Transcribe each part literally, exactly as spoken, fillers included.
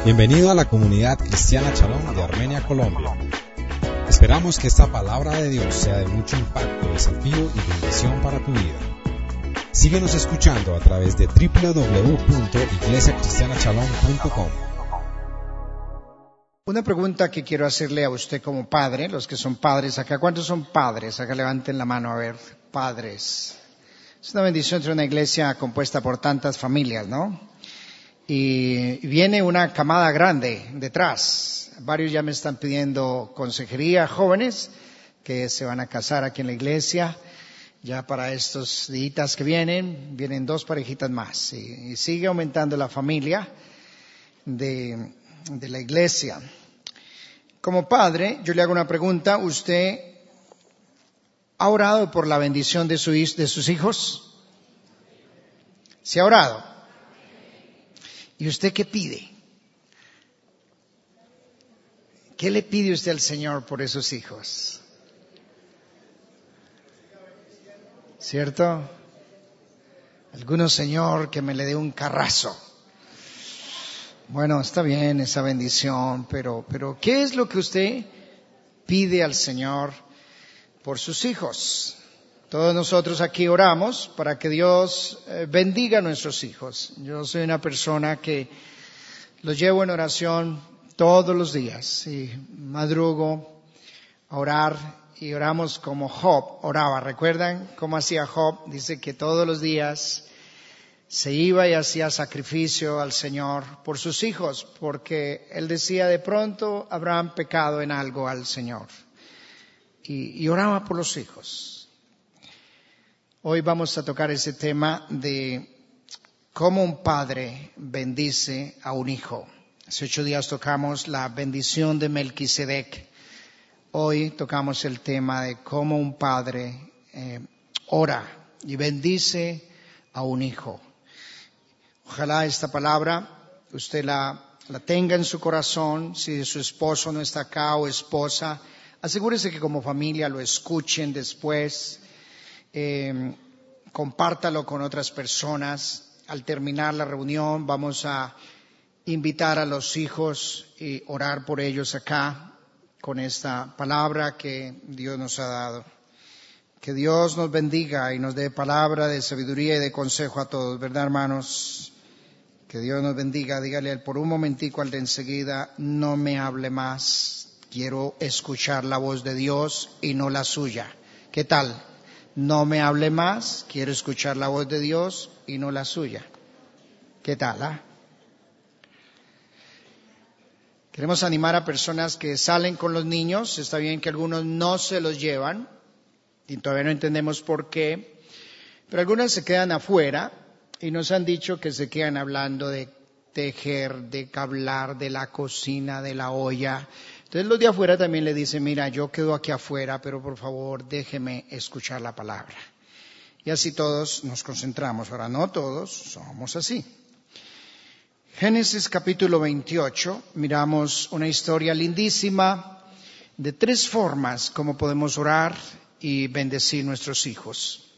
Bienvenido a la comunidad cristiana Shalom de Armenia, Colombia. Esperamos que esta palabra de Dios sea de mucho impacto, desafío y bendición para tu vida. Síguenos escuchando a través de doble u doble u doble u punto iglesia cristiana shalom punto com. Una pregunta que quiero hacerle a usted como padre, los que son padres acá. ¿Cuántos son padres? Acá levanten la mano, a ver, padres. Es una bendición tener una iglesia compuesta por tantas familias, ¿no? Y viene una camada grande detrás. Varios ya me están pidiendo consejería, jóvenes que se van a casar aquí en la iglesia. Ya para estos días que vienen, vienen dos parejitas más. Y, y sigue aumentando la familia de, de la iglesia. Como padre, yo le hago una pregunta. ¿Usted ha orado por la bendición de, su, de sus hijos? ¿Se ha orado? ¿Y usted qué pide? ¿Qué le pide usted al Señor por esos hijos? ¿Cierto? Algunos, Señor, que me le dé un carrazo. Bueno, está bien esa bendición, pero, pero ¿qué es lo que usted pide al Señor por sus hijos? Todos nosotros aquí oramos para que Dios bendiga a nuestros hijos. Yo soy una persona que los llevo en oración todos los días y madrugo a orar y oramos como Job oraba. ¿Recuerdan cómo hacía Job? Dice que todos los días se iba y hacía sacrificio al Señor por sus hijos, porque él decía, de pronto habrán pecado en algo al Señor. Y, y oraba por los hijos. Hoy vamos a tocar ese tema de cómo un padre bendice a un hijo. Hace ocho días tocamos la bendición de Melquisedec. Hoy tocamos el tema de cómo un padre eh, ora y bendice a un hijo. Ojalá esta palabra usted la, la tenga en su corazón. Si su esposo no está acá o esposa, asegúrese que como familia lo escuchen después. Eh, compártalo con otras personas. Al terminar la reunión vamos a invitar a los hijos y orar por ellos acá con esta palabra que Dios nos ha dado. Que Dios nos bendiga y nos dé palabra de sabiduría y de consejo a todos, ¿verdad, hermanos? Que Dios nos bendiga. Dígale por un momentico al de enseguida, no me hable más. Quiero escuchar la voz de Dios y no la suya. ¿Qué tal? No me hable más, quiero escuchar la voz de Dios y no la suya. ¿Qué tal? Ah? Queremos animar a personas que salen con los niños. Está bien que algunos no se los llevan y todavía no entendemos por qué, pero algunas se quedan afuera y nos han dicho que se quedan hablando de tejer, de cablar, de la cocina, de la olla. Entonces los de afuera también le dicen, mira, yo quedo aquí afuera, pero por favor déjeme escuchar la palabra. Y así todos nos concentramos. Ahora, no todos somos así. Génesis capítulo veintiocho, miramos una historia lindísima de tres formas como podemos orar y bendecir nuestros hijos.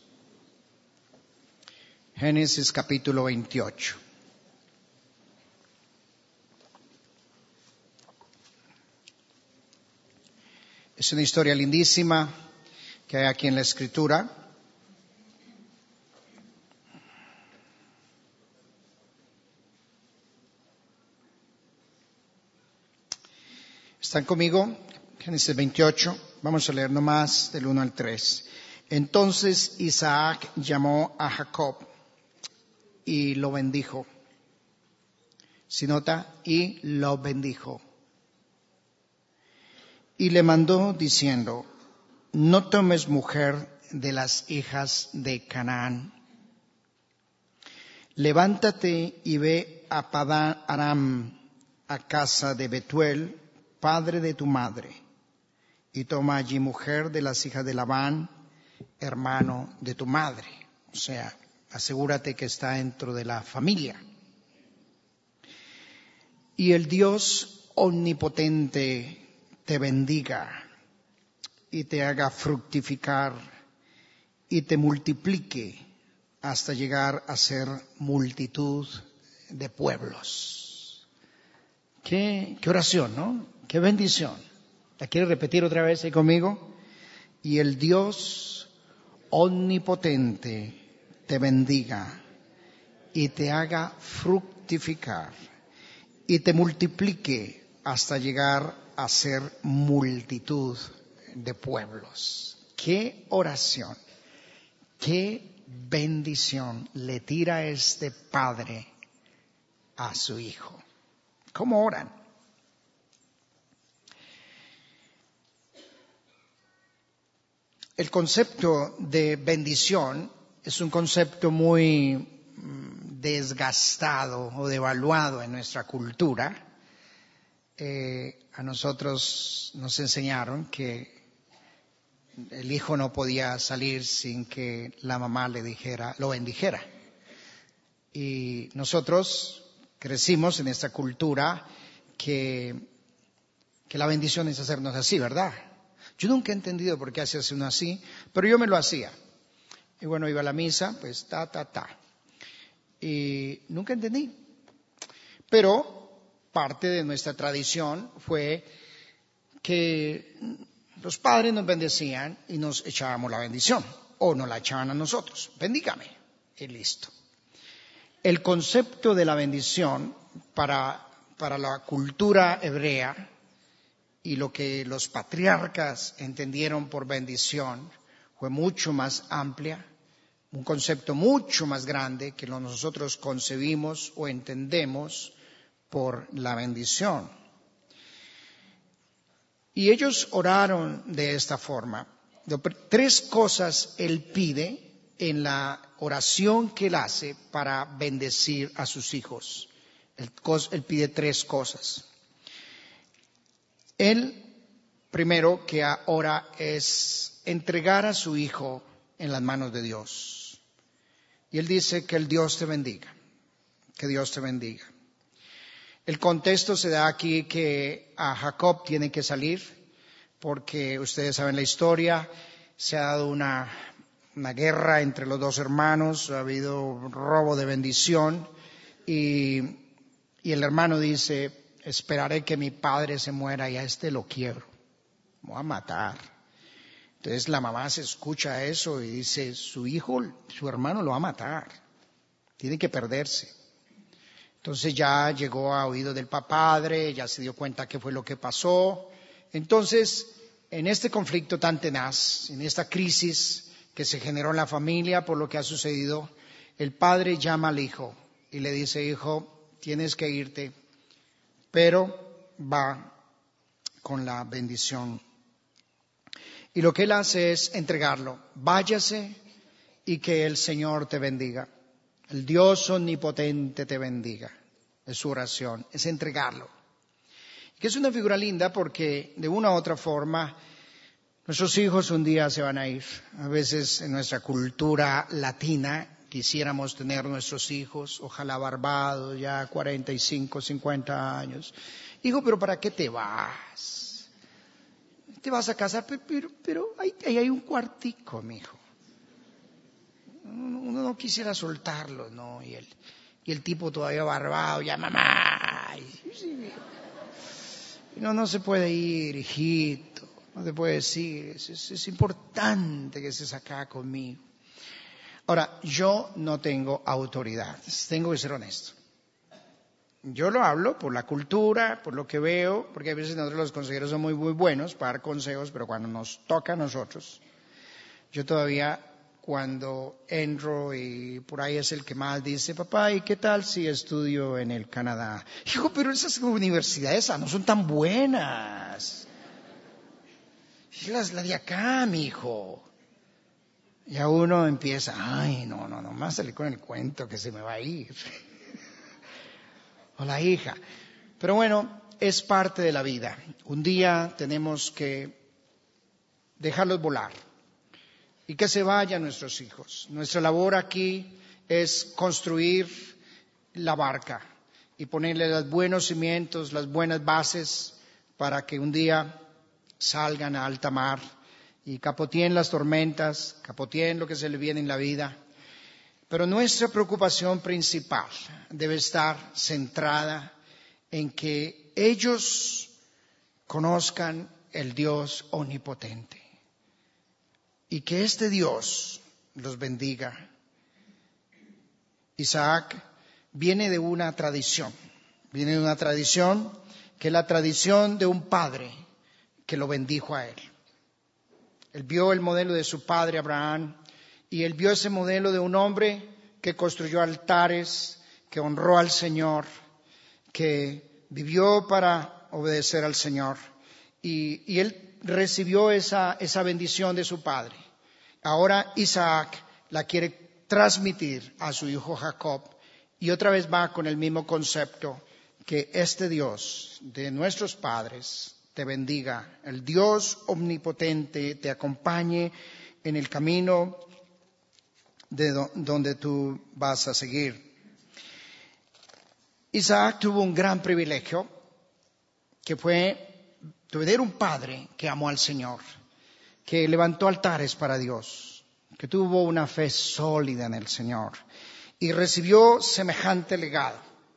Génesis capítulo veintiocho. Es una historia lindísima que hay aquí en la Escritura. ¿Están conmigo? Génesis veintiocho. Vamos a leer nomás del uno al tres. Entonces Isaac llamó a Jacob y lo bendijo. ¿Sí nota? Y lo bendijo. Y le mandó diciendo, no tomes mujer de las hijas de Canaán. Levántate y ve a Padán Aram, a casa de Betuel, padre de tu madre, y toma allí mujer de las hijas de Labán, hermano de tu madre. O sea, asegúrate que está dentro de la familia. Y el Dios omnipotente te bendiga y te haga fructificar y te multiplique hasta llegar a ser multitud de pueblos. Qué, qué oración, ¿no? Qué bendición. ¿La quiere repetir otra vez ahí conmigo? Y el Dios omnipotente te bendiga y te haga fructificar y te multiplique hasta llegar a ser multitud de pueblos. ¡Qué oración! ¡Qué bendición le tira este padre a su hijo! ¿Cómo oran? El concepto de bendición es un concepto muy desgastado o devaluado en nuestra cultura. Eh, a nosotros nos enseñaron que el hijo no podía salir sin que la mamá le dijera, lo bendijera. Y nosotros crecimos en esta cultura que, que la bendición es hacernos así, ¿verdad? Yo nunca he entendido por qué hace uno así, pero yo me lo hacía. Y bueno, iba a la misa, pues ta, ta, ta. Y nunca entendí. Pero parte de nuestra tradición fue que los padres nos bendecían y nos echábamos la bendición. O nos la echaban a nosotros. Bendígame. Y listo. El concepto de la bendición para, para la cultura hebrea y lo que los patriarcas entendieron por bendición fue mucho más amplia, un concepto mucho más grande que lo que nosotros concebimos o entendemos por la bendición. Y ellos oraron de esta forma. Tres cosas él pide en la oración que él hace para bendecir a sus hijos. Él, él pide tres cosas. Él, primero que ora es entregar a su hijo en las manos de Dios. Y él dice que el Dios te bendiga, que Dios te bendiga. El contexto se da aquí que a Jacob tiene que salir, porque ustedes saben la historia, se ha dado una, una guerra entre los dos hermanos, ha habido robo de bendición, y, y el hermano dice, esperaré que mi padre se muera y a este lo quiero, me voy a matar. Entonces la mamá se escucha eso y dice, su hijo, su hermano lo va a matar, tiene que perderse. Entonces ya llegó a oído del padre, ya se dio cuenta qué fue lo que pasó. Entonces, en este conflicto tan tenaz, en esta crisis que se generó en la familia por lo que ha sucedido, el padre llama al hijo y le dice, hijo, tienes que irte, pero va con la bendición. Y lo que él hace es entregarlo. Váyase y que el Señor te bendiga. El Dios omnipotente te bendiga. Es su oración, es entregarlo. Que es una figura linda porque de una u otra forma nuestros hijos un día se van a ir. A veces en nuestra cultura latina quisiéramos tener nuestros hijos, ojalá barbados, ya cuarenta y cinco, cincuenta años. Hijo, pero ¿para qué te vas? Te vas a casar, pero, pero, pero ahí, ahí hay un cuartico, mijo. Uno no quisiera soltarlo, ¿no? Y el, y el tipo todavía barbado, ya mamá. Y no, no se puede ir, hijito. No te puede decir. Es, es, es importante que estés acá conmigo. Ahora, yo no tengo autoridad. Tengo que ser honesto. Yo lo hablo por la cultura, por lo que veo, porque a veces nosotros los consejeros son muy, muy buenos para dar consejos, pero cuando nos toca a nosotros, yo todavía cuando entro y por ahí es el que más dice, papá, ¿y qué tal si estudio en el Canadá? Hijo, pero esas universidades no son tan buenas. Las, la de acá, mi hijo. Ya uno empieza, ay, no, no, no, más salí con el cuento que se me va a ir. O la hija. Pero bueno, es parte de la vida. Un día tenemos que dejarlos volar y que se vayan nuestros hijos. Nuestra labor aquí es construir la barca y ponerle los buenos cimientos, las buenas bases para que un día salgan a alta mar y capoteen las tormentas, capoteen lo que se le viene en la vida. Pero nuestra preocupación principal debe estar centrada en que ellos conozcan el Dios omnipotente y que este Dios los bendiga. Isaac viene de una tradición, viene de una tradición que es la tradición de un padre que lo bendijo a él. Él vio el modelo de su padre Abraham y él vio ese modelo de un hombre que construyó altares, que honró al Señor, que vivió para obedecer al Señor. Y, y él recibió esa, esa bendición de su padre. Ahora Isaac la quiere transmitir a su hijo Jacob y otra vez va con el mismo concepto, que este Dios de nuestros padres te bendiga, el Dios omnipotente te acompañe en el camino de do, donde tú vas a seguir. Isaac tuvo un gran privilegio, que fue tener un padre que amó al Señor, que levantó altares para Dios, que tuvo una fe sólida en el Señor y recibió semejante legado.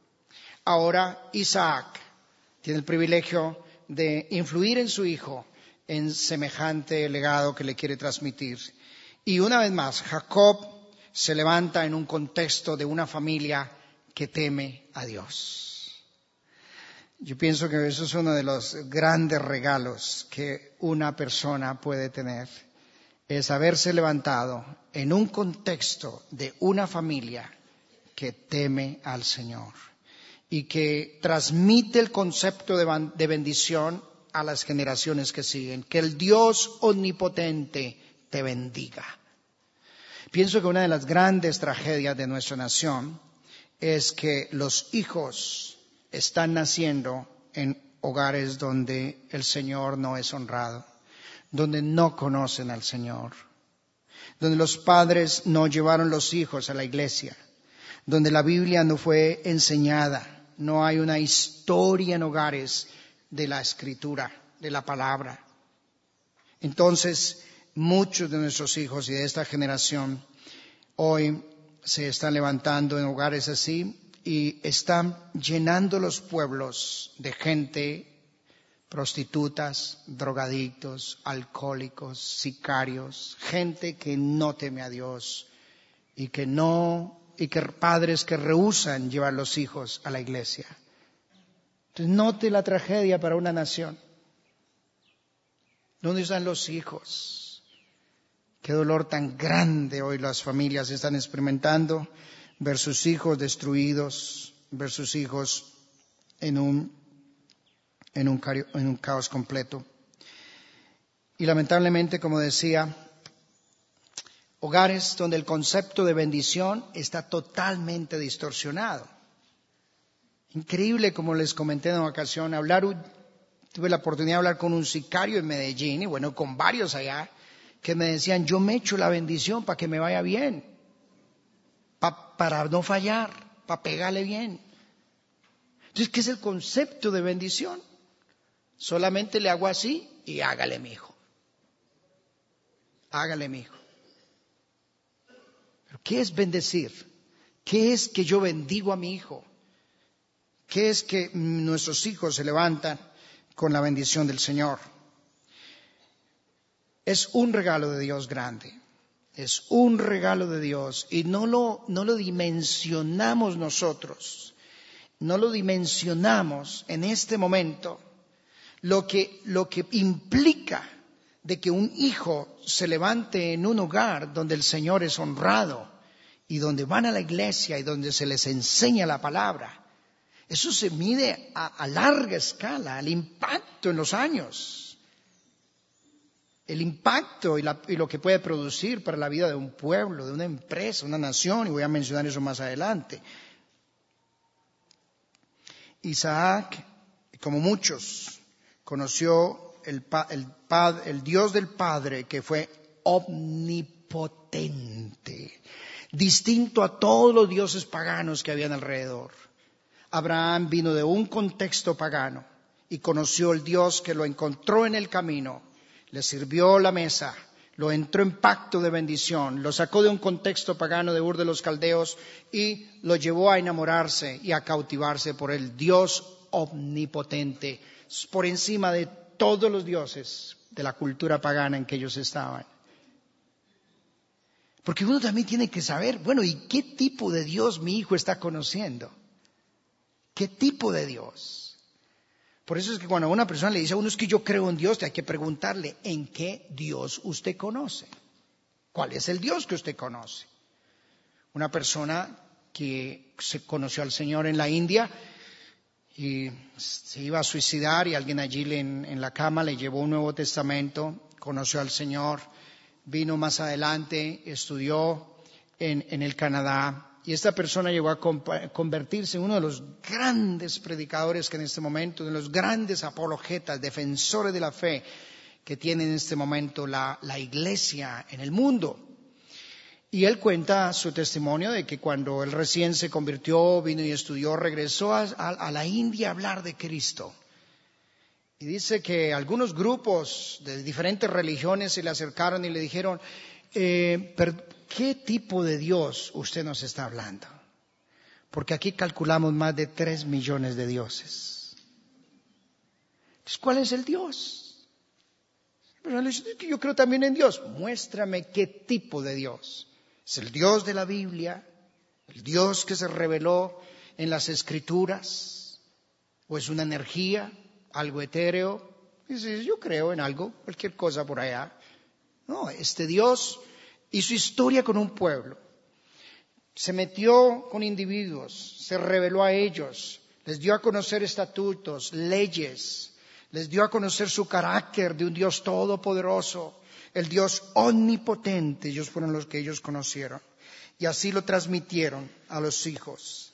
Ahora Isaac tiene el privilegio de influir en su hijo en semejante legado que le quiere transmitir. Y una vez más, Jacob se levanta en un contexto de una familia que teme a Dios. Yo pienso que eso es uno de los grandes regalos que una persona puede tener, es haberse levantado en un contexto de una familia que teme al Señor y que transmite el concepto de bendición a las generaciones que siguen. Que el Dios omnipotente te bendiga. Pienso que una de las grandes tragedias de nuestra nación es que los hijos están naciendo en hogares donde el Señor no es honrado, donde no conocen al Señor, donde los padres no llevaron los hijos a la iglesia, donde la Biblia no fue enseñada. No hay una historia en hogares de la Escritura, de la palabra. Entonces, muchos de nuestros hijos y de esta generación hoy se están levantando en hogares así y están llenando los pueblos de gente, prostitutas, drogadictos, alcohólicos, sicarios, gente que no teme a Dios y que no... y que padres que rehúsan llevar los hijos a la iglesia. Entonces, note la tragedia para una nación. ¿Dónde están los hijos? Qué dolor tan grande hoy las familias están experimentando, ver sus hijos destruidos, ver sus hijos en un, en un, en un caos completo. Y lamentablemente, como decía, hogares donde el concepto de bendición está totalmente distorsionado. Increíble, como les comenté en una ocasión, hablar, tuve la oportunidad de hablar con un sicario en Medellín, y bueno, con varios allá, que me decían, yo me echo la bendición para que me vaya bien, pa, para no fallar, para pegarle bien. Entonces, ¿qué es el concepto de bendición? Solamente le hago así y hágale, mi hijo. Hágale, mi hijo. ¿Qué es bendecir? ¿Qué es que yo bendigo a mi hijo? ¿Qué es que nuestros hijos se levantan con la bendición del Señor? Es un regalo de Dios grande. Es un regalo de Dios y no lo, no lo dimensionamos nosotros. No lo dimensionamos en este momento. Lo que, lo que implica de que un hijo se levante en un hogar donde el Señor es honrado y donde van a la iglesia y donde se les enseña la palabra. Eso se mide a, a larga escala, el impacto en los años, el impacto y, la, y lo que puede producir para la vida de un pueblo, de una empresa, una nación, y voy a mencionar eso más adelante. Isaac, como muchos, conoció el, el, el Dios del Padre que fue omnipotente, distinto a todos los dioses paganos que habían alrededor. Abraham vino de un contexto pagano y conoció el Dios que lo encontró en el camino, le sirvió la mesa, lo entró en pacto de bendición, lo sacó de un contexto pagano de Ur de los Caldeos y lo llevó a enamorarse y a cautivarse por el Dios omnipotente, por encima de todos los dioses de la cultura pagana en que ellos estaban. Porque uno también tiene que saber, bueno, ¿y qué tipo de Dios mi hijo está conociendo? ¿Qué tipo de Dios? Por eso es que cuando a una persona le dice a uno, es que yo creo en Dios, hay que preguntarle, ¿en qué Dios usted conoce? ¿Cuál es el Dios que usted conoce? Una persona que se conoció al Señor en la India y se iba a suicidar y alguien allí le, en, en la cama le llevó un Nuevo Testamento, conoció al Señor, vino más adelante, estudió en, en el Canadá y esta persona llegó a convertirse en uno de los grandes predicadores que en este momento, de los grandes apologetas, defensores de la fe que tiene en este momento la, la iglesia en el mundo. Y él cuenta su testimonio de que cuando él recién se convirtió, vino y estudió, regresó a, a, a la India a hablar de Cristo. Y dice que algunos grupos de diferentes religiones se le acercaron y le dijeron, eh, ¿qué tipo de Dios usted nos está hablando? Porque aquí calculamos más de tres millones de dioses. Entonces, ¿cuál es el Dios? Pero él dice, yo creo también en Dios. Muéstrame qué tipo de Dios. ¿Es el Dios de la Biblia? ¿El Dios que se reveló en las Escrituras? ¿O es una energía? Algo etéreo, y dice, yo creo en algo, cualquier cosa por allá. No, este Dios hizo historia con un pueblo, se metió con individuos, se reveló a ellos, les dio a conocer estatutos, leyes, les dio a conocer su carácter de un Dios todopoderoso, el Dios omnipotente, ellos fueron los que ellos conocieron, y así lo transmitieron a los hijos.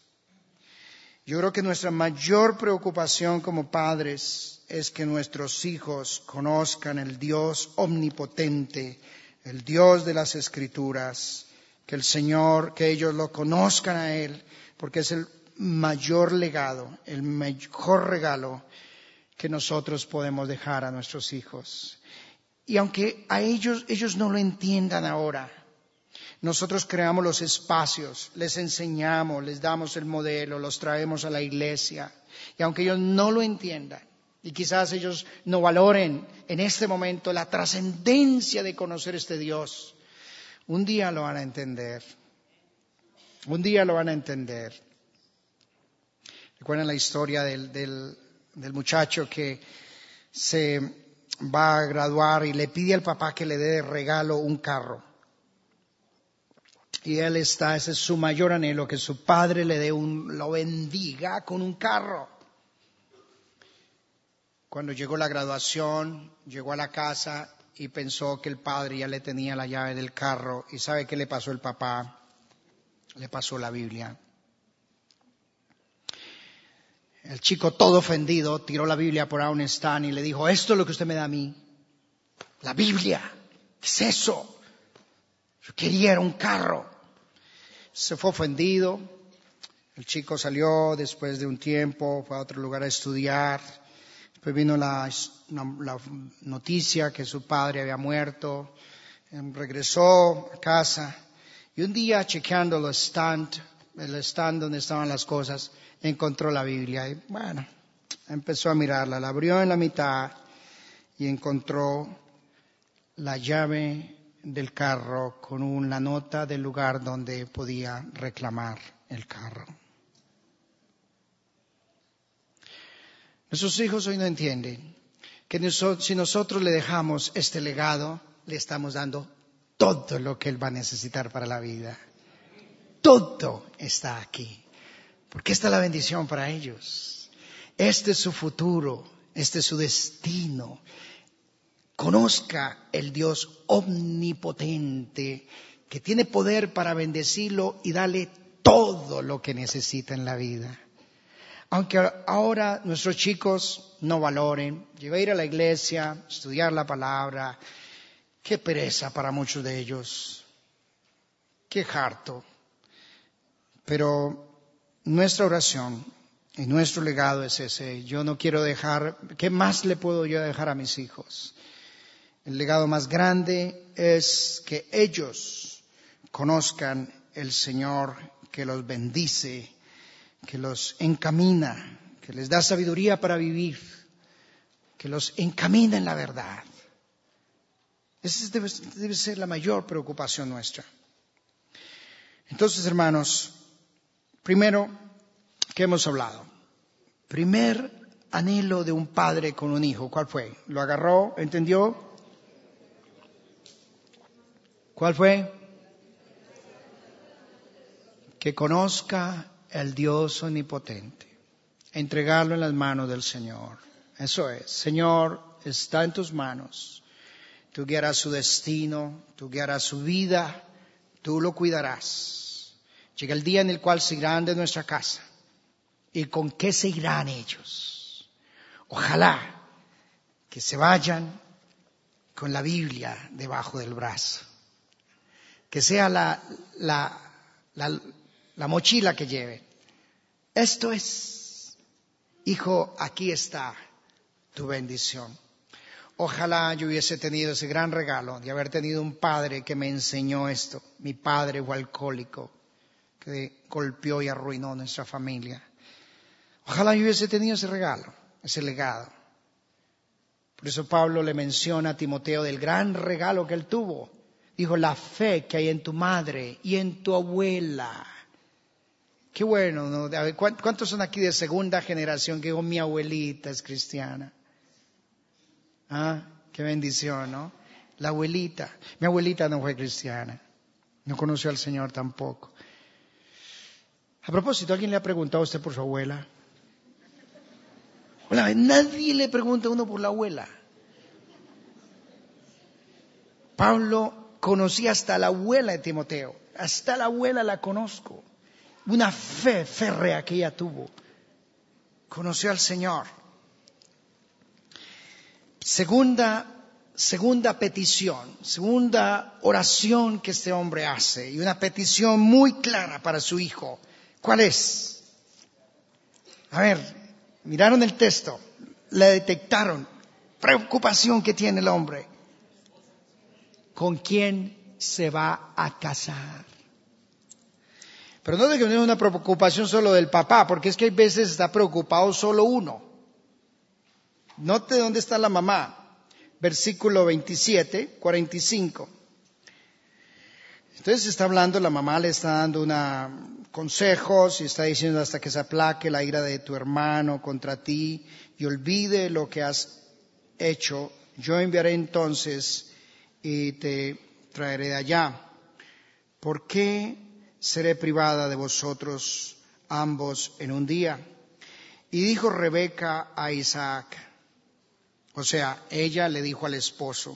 Yo creo que nuestra mayor preocupación como padres es que nuestros hijos conozcan el Dios omnipotente, el Dios de las Escrituras, que el Señor, que ellos lo conozcan a Él, porque es el mayor legado, el mejor regalo que nosotros podemos dejar a nuestros hijos. Y aunque a ellos, ellos no lo entiendan ahora, nosotros creamos los espacios, les enseñamos, les damos el modelo, los traemos a la iglesia. Y aunque ellos no lo entiendan, y quizás ellos no valoren en este momento la trascendencia de conocer este Dios, un día lo van a entender. Un día lo van a entender. ¿Recuerdan la historia del, del, del muchacho que se va a graduar y le pide al papá que le dé de regalo un carro? Y él está, ese es su mayor anhelo, que su padre le dé un, lo bendiga con un carro. Cuando llegó la graduación, llegó a la casa y pensó que el padre ya le tenía la llave del carro. ¿Y sabe qué le pasó el papá? Le pasó la Biblia. El chico todo ofendido tiró la Biblia por ahí a un stand y le dijo, esto es lo que usted me da a mí. La Biblia. ¿Qué es eso? Yo quería era un carro. Se fue ofendido. El chico salió después de un tiempo, fue a otro lugar a estudiar. Después vino la, la noticia que su padre había muerto. Regresó a casa. Y un día, chequeando el stand, el stand donde estaban las cosas, encontró la Biblia. Y bueno, empezó a mirarla. La abrió en la mitad y encontró la llave del carro con una nota del lugar donde podía reclamar el carro. Nuestros hijos hoy no entienden que nosotros, si nosotros le dejamos este legado, le estamos dando todo lo que él va a necesitar para la vida. Todo está aquí. Porque esta es la bendición para ellos. Este es su futuro, este es su destino. Conozca el Dios omnipotente que tiene poder para bendecirlo y darle todo lo que necesita en la vida. Aunque ahora nuestros chicos no valoren, llevar a ir a la iglesia, estudiar la palabra, qué pereza para muchos de ellos, qué harto. Pero nuestra oración y nuestro legado es ese. Yo no quiero dejar, ¿qué más le puedo yo dejar a mis hijos? El legado más grande es que ellos conozcan el Señor que los bendice, que los encamina, que que les da sabiduría para vivir, que los encamina en la verdad. Esa debe, debe ser la mayor preocupación nuestra. Entonces, hermanos, primero, ¿qué hemos hablado? Primer anhelo de un padre con un hijo, ¿cuál fue? ¿Lo agarró? ¿Entendió? ¿Cuál fue? Que conozca el Dios omnipotente, entregarlo en las manos del Señor. Eso es, Señor, está en tus manos. Tú guiarás su destino, tú guiarás su vida, tú lo cuidarás. Llega el día en el cual se irán de nuestra casa. ¿Y con qué se irán ellos? Ojalá que se vayan con la Biblia debajo del brazo. Que sea la, la, la, la mochila que lleven. Esto es, hijo, aquí está tu bendición. Ojalá yo hubiese tenido ese gran regalo de haber tenido un padre que me enseñó esto. Mi padre fue alcohólico, que golpeó y arruinó nuestra familia. Ojalá yo hubiese tenido ese regalo, ese legado. Por eso Pablo le menciona a Timoteo del gran regalo que él tuvo. Dijo, la fe que hay en tu madre y en tu abuela. Qué bueno, ¿no? A ver, ¿cuántos son aquí de segunda generación que digo, mi abuelita es cristiana? Ah, qué bendición, ¿no? La abuelita. Mi abuelita no fue cristiana. No conoció al Señor tampoco. A propósito, ¿alguien le ha preguntado a usted por su abuela? Hola, nadie le pregunta a uno por la abuela. Pablo conocía hasta la abuela de Timoteo. Hasta la abuela la conozco. Una fe férrea que ella tuvo. Conoció al Señor. Segunda, segunda petición, segunda oración que este hombre hace. Y una petición muy clara para su hijo. ¿Cuál es? A ver, miraron el texto. Le detectaron. Preocupación que tiene el hombre. ¿Con quién se va a casar? Pero no de que no es una preocupación solo del papá, porque es que hay veces está preocupado solo uno. Note dónde está la mamá. Versículo veintisiete, cuarenta y cinco. Entonces está hablando, la mamá le está dando una consejos y está diciendo hasta que se aplaque la ira de tu hermano contra ti y olvide lo que has hecho. Yo enviaré entonces y te traeré de allá. ¿Por qué seré privada de vosotros ambos en un día? Y dijo Rebeca a Isaac, o sea, ella le dijo al esposo,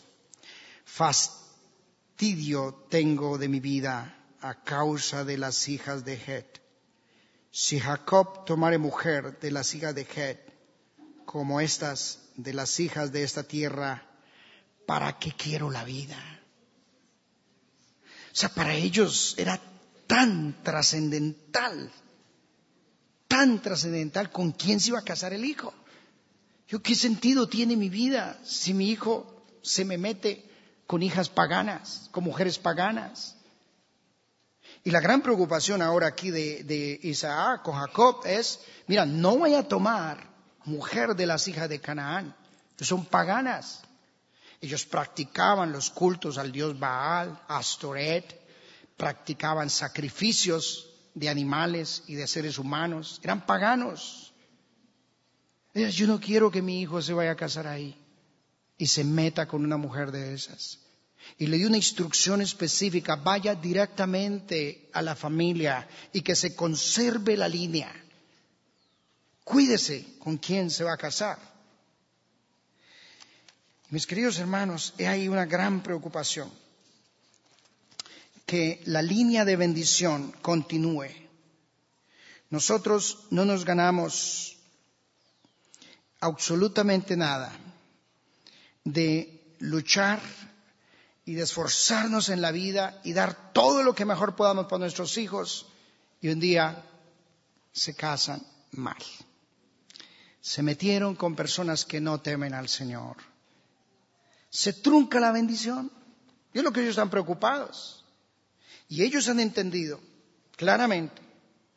fastidio tengo de mi vida a causa de las hijas de Het. Si Jacob tomare mujer de las hijas de Het, como estas de las hijas de esta tierra, ¿para qué quiero la vida? O sea, para ellos era tan trascendental, tan trascendental con quién se iba a casar el hijo. Yo, ¿qué sentido tiene mi vida si mi hijo se me mete con hijas paganas, con mujeres paganas? Y la gran preocupación ahora aquí de, de Isaac con Jacob es, mira, no voy a tomar mujer de las hijas de Canaán, que son paganas. Ellos practicaban los cultos al dios Baal, Astoret, practicaban sacrificios de animales y de seres humanos, eran paganos. Yo no quiero que mi hijo se vaya a casar ahí y se meta con una mujer de esas. Y le dio una instrucción específica, vaya directamente a la familia y que se conserve la línea. Cuídese con quién se va a casar. Mis queridos hermanos, hay una gran preocupación. Que la línea de bendición continúe. Nosotros no nos ganamos absolutamente nada de luchar y de esforzarnos en la vida y dar todo lo que mejor podamos para nuestros hijos y un día se casan mal. Se metieron con personas que no temen al Señor. Se trunca la bendición. Y es lo que ellos están preocupados. Y ellos han entendido claramente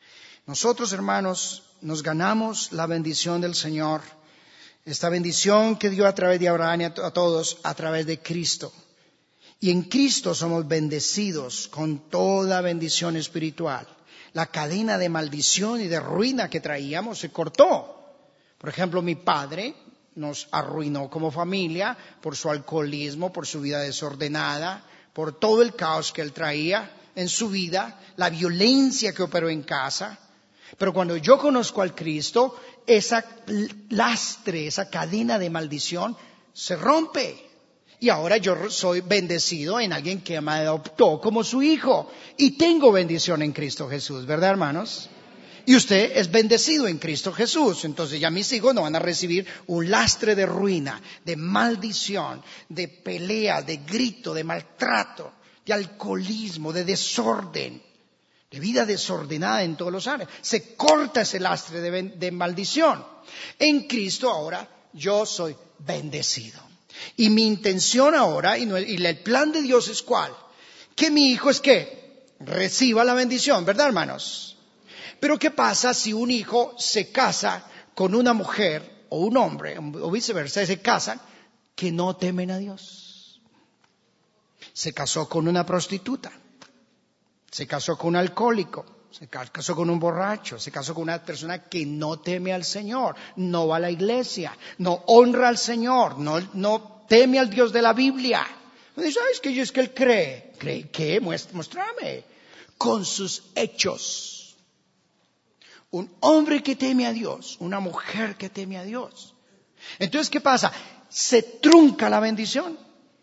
Nosotros, hermanos, nos ganamos la bendición del Señor, esta bendición que dio a través de Abraham y a, a todos a través de Cristo. Y en Cristo somos bendecidos con toda bendición espiritual. La cadena de maldición y de ruina que traíamos se cortó. Por ejemplo, mi padre nos arruinó como familia por su alcoholismo, por su vida desordenada, por todo el caos que él traía en su vida, la violencia que operó en casa. Pero cuando yo conozco al Cristo, esa lastre, esa cadena de maldición se rompe. Y ahora yo soy bendecido en alguien que me adoptó como su hijo. Y tengo bendición en Cristo Jesús, ¿verdad, hermanos? Y usted es bendecido en Cristo Jesús. Entonces ya mis hijos no van a recibir un lastre de ruina, de maldición, de pelea, de grito, de maltrato, de alcoholismo, de desorden, de vida desordenada en todos los áreas. Se corta ese lastre de, de maldición. En Cristo ahora yo soy bendecido. Y mi intención ahora, y, no, y el plan de Dios es ¿cuál? Que mi hijo es que reciba la bendición, ¿verdad, hermanos? Pero ¿qué pasa si un hijo se casa con una mujer o un hombre, o viceversa, se casan que no temen a Dios? Se casó con una prostituta, se casó con un alcohólico, se casó con un borracho, se casó con una persona que no teme al Señor, no va a la iglesia, no honra al Señor, no, no teme al Dios de la Biblia. ¿Sabes qué? Es que él cree. ¿Cree qué? Muéstrame. Con sus hechos. Un hombre que teme a Dios, una mujer que teme a Dios. Entonces, ¿qué pasa? Se trunca la bendición.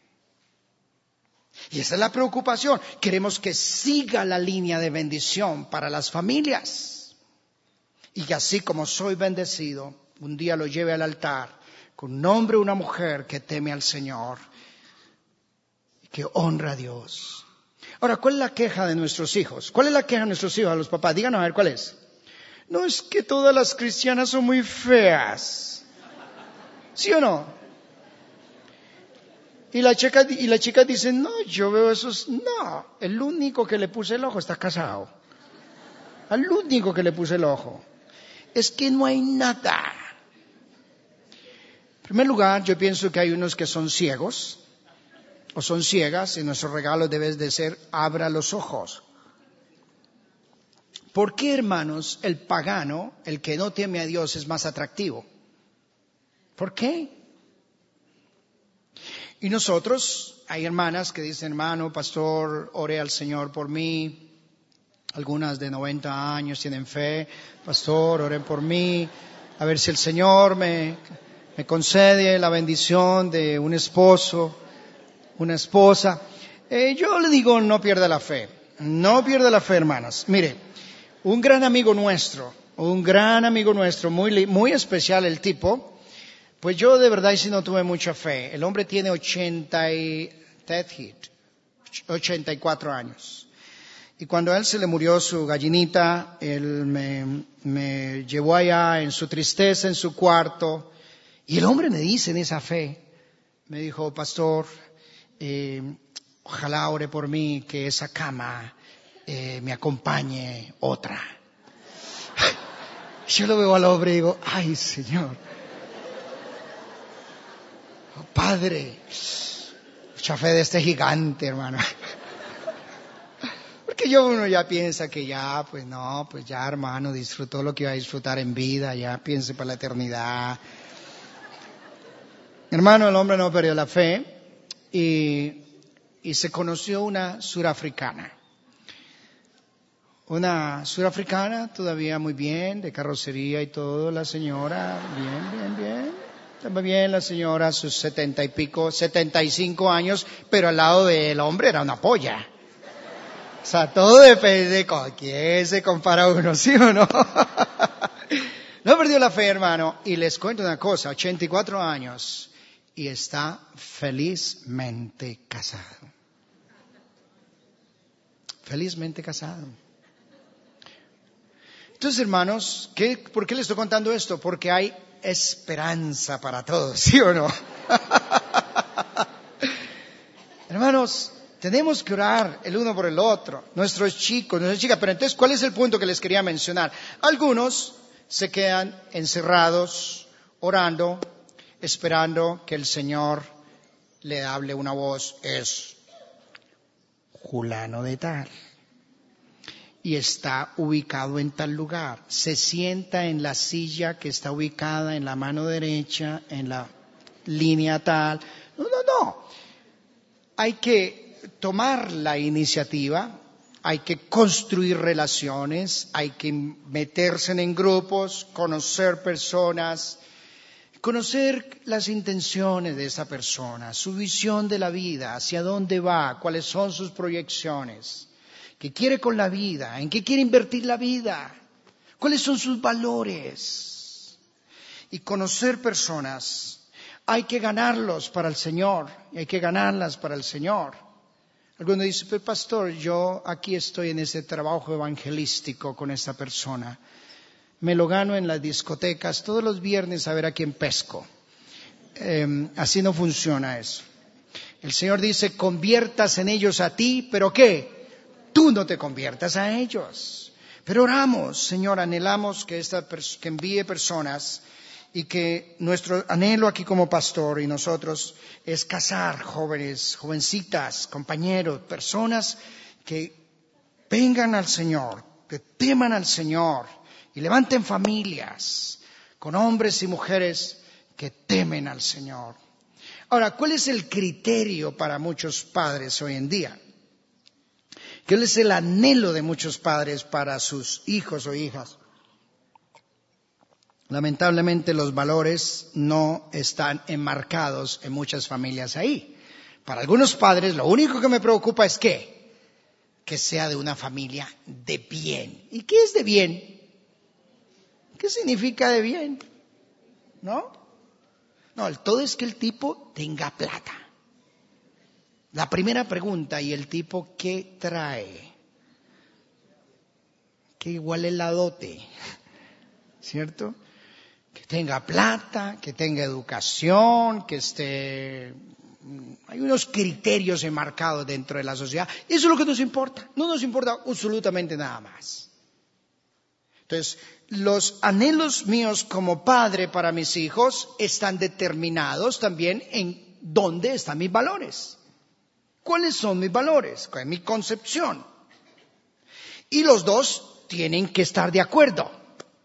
Y esa es la preocupación. Queremos que siga la línea de bendición para las familias. Y que así como soy bendecido, un día lo lleve al altar con un hombre o una mujer que teme al Señor y que honra a Dios. Ahora, ¿cuál es la queja de nuestros hijos? ¿Cuál es la queja de nuestros hijos, a los papás? Díganos a ver cuál es. No, es que todas las cristianas son muy feas. ¿Sí o no? Y la chica, y la chica dice, no, yo veo esos, no, el único que le puse el ojo está casado. Al único que le puse el ojo. Es que no hay nada. En primer lugar, yo pienso que hay unos que son ciegos, o son ciegas, y nuestro regalo debe de ser, abra los ojos. ¿Por qué, hermanos, el pagano, el que no teme a Dios, es más atractivo? ¿Por qué? Y nosotros, hay hermanas que dicen, hermano, pastor, ore al Señor por mí. Algunas de noventa años tienen fe. Pastor, oren por mí. A ver si el Señor me, me concede la bendición de un esposo, una esposa. Eh, yo le digo, no pierda la fe. No pierda la fe, hermanas. Mire, un gran amigo nuestro, un gran amigo nuestro, muy, muy especial el tipo. Pues yo de verdad sí no tuve mucha fe. El hombre tiene ochenta y cuatro años. Y cuando a él se le murió su gallinita, él me, me llevó allá en su tristeza, en su cuarto. Y el hombre me dice en esa fe, me dijo, pastor, eh, ojalá ore por mí que esa cama eh, me acompañe otra. Yo lo veo al hombre y digo, ay Señor. Oh, Padre, mucha fe de este gigante, hermano. Porque yo uno ya piensa que ya, pues no, pues ya, hermano, disfrutó lo que iba a disfrutar en vida, ya piense para la eternidad. Hermano, el hombre no perdió la fe y, y se conoció una surafricana. Una surafricana todavía muy bien, de carrocería y todo, la señora, bien, bien, bien. Está bien la señora, sus setenta y pico, setenta y cinco años, pero al lado del hombre era una polla. O sea, todo depende de con quién se compara uno, ¿sí o no? No perdió la fe, hermano. Y les cuento una cosa, ochenta y cuatro años y está felizmente casado. Felizmente casado. Entonces, hermanos, ¿qué, ¿por qué les estoy contando esto? Porque hay esperanza para todos, ¿sí o no? Hermanos, Tenemos que orar el uno por el otro, nuestros chicos, nuestras chicas. Pero entonces, ¿cuál es el punto que les quería mencionar? Algunos se quedan encerrados, orando, esperando que el Señor le hable una voz. Es fulano de tal. Y está ubicado en tal lugar. Se sienta en la silla que está ubicada en la mano derecha, en la línea tal. No, no, no. Hay que tomar la iniciativa, hay que construir relaciones, hay que meterse en grupos, conocer personas, conocer las intenciones de esa persona, su visión de la vida, hacia dónde va, cuáles son sus proyecciones, qué quiere con la vida, en qué quiere invertir la vida, cuáles son sus valores. Y conocer personas, hay que ganarlos para el Señor, y hay que ganarlas para el Señor. Algunos dicen, pero pastor, yo aquí estoy en ese trabajo evangelístico con esta persona. Me lo gano en las discotecas todos los viernes a ver a quién pesco. Eh, así no funciona eso. El Señor dice, conviertas en ellos a ti, ¿pero qué? Tú no te conviertas a ellos. Pero oramos, Señor, anhelamos que, esta, que envíe personas y que nuestro anhelo aquí como pastor y nosotros es casar jóvenes, jovencitas, compañeros, personas que vengan al Señor, que teman al Señor y levanten familias con hombres y mujeres que temen al Señor. Ahora, ¿cuál es el criterio para muchos padres hoy en día? ¿Cuál es el anhelo de muchos padres para sus hijos o hijas? Lamentablemente los valores no están enmarcados en muchas familias ahí. Para algunos padres lo único que me preocupa es ¿qué? Que sea de una familia de bien. ¿Y qué es de bien? ¿Qué significa de bien? ¿No? No, el todo es que el tipo tenga plata. La primera pregunta, ¿y el tipo qué trae? Que igual es la dote, ¿cierto? Que tenga plata, que tenga educación, que esté... Hay unos criterios enmarcados dentro de la sociedad. Eso es lo que nos importa. No nos importa absolutamente nada más. Entonces, los anhelos míos como padre para mis hijos están determinados también en dónde están mis valores. ¿Cuáles son mis valores? ¿Cuál es mi concepción? Y los dos tienen que estar de acuerdo.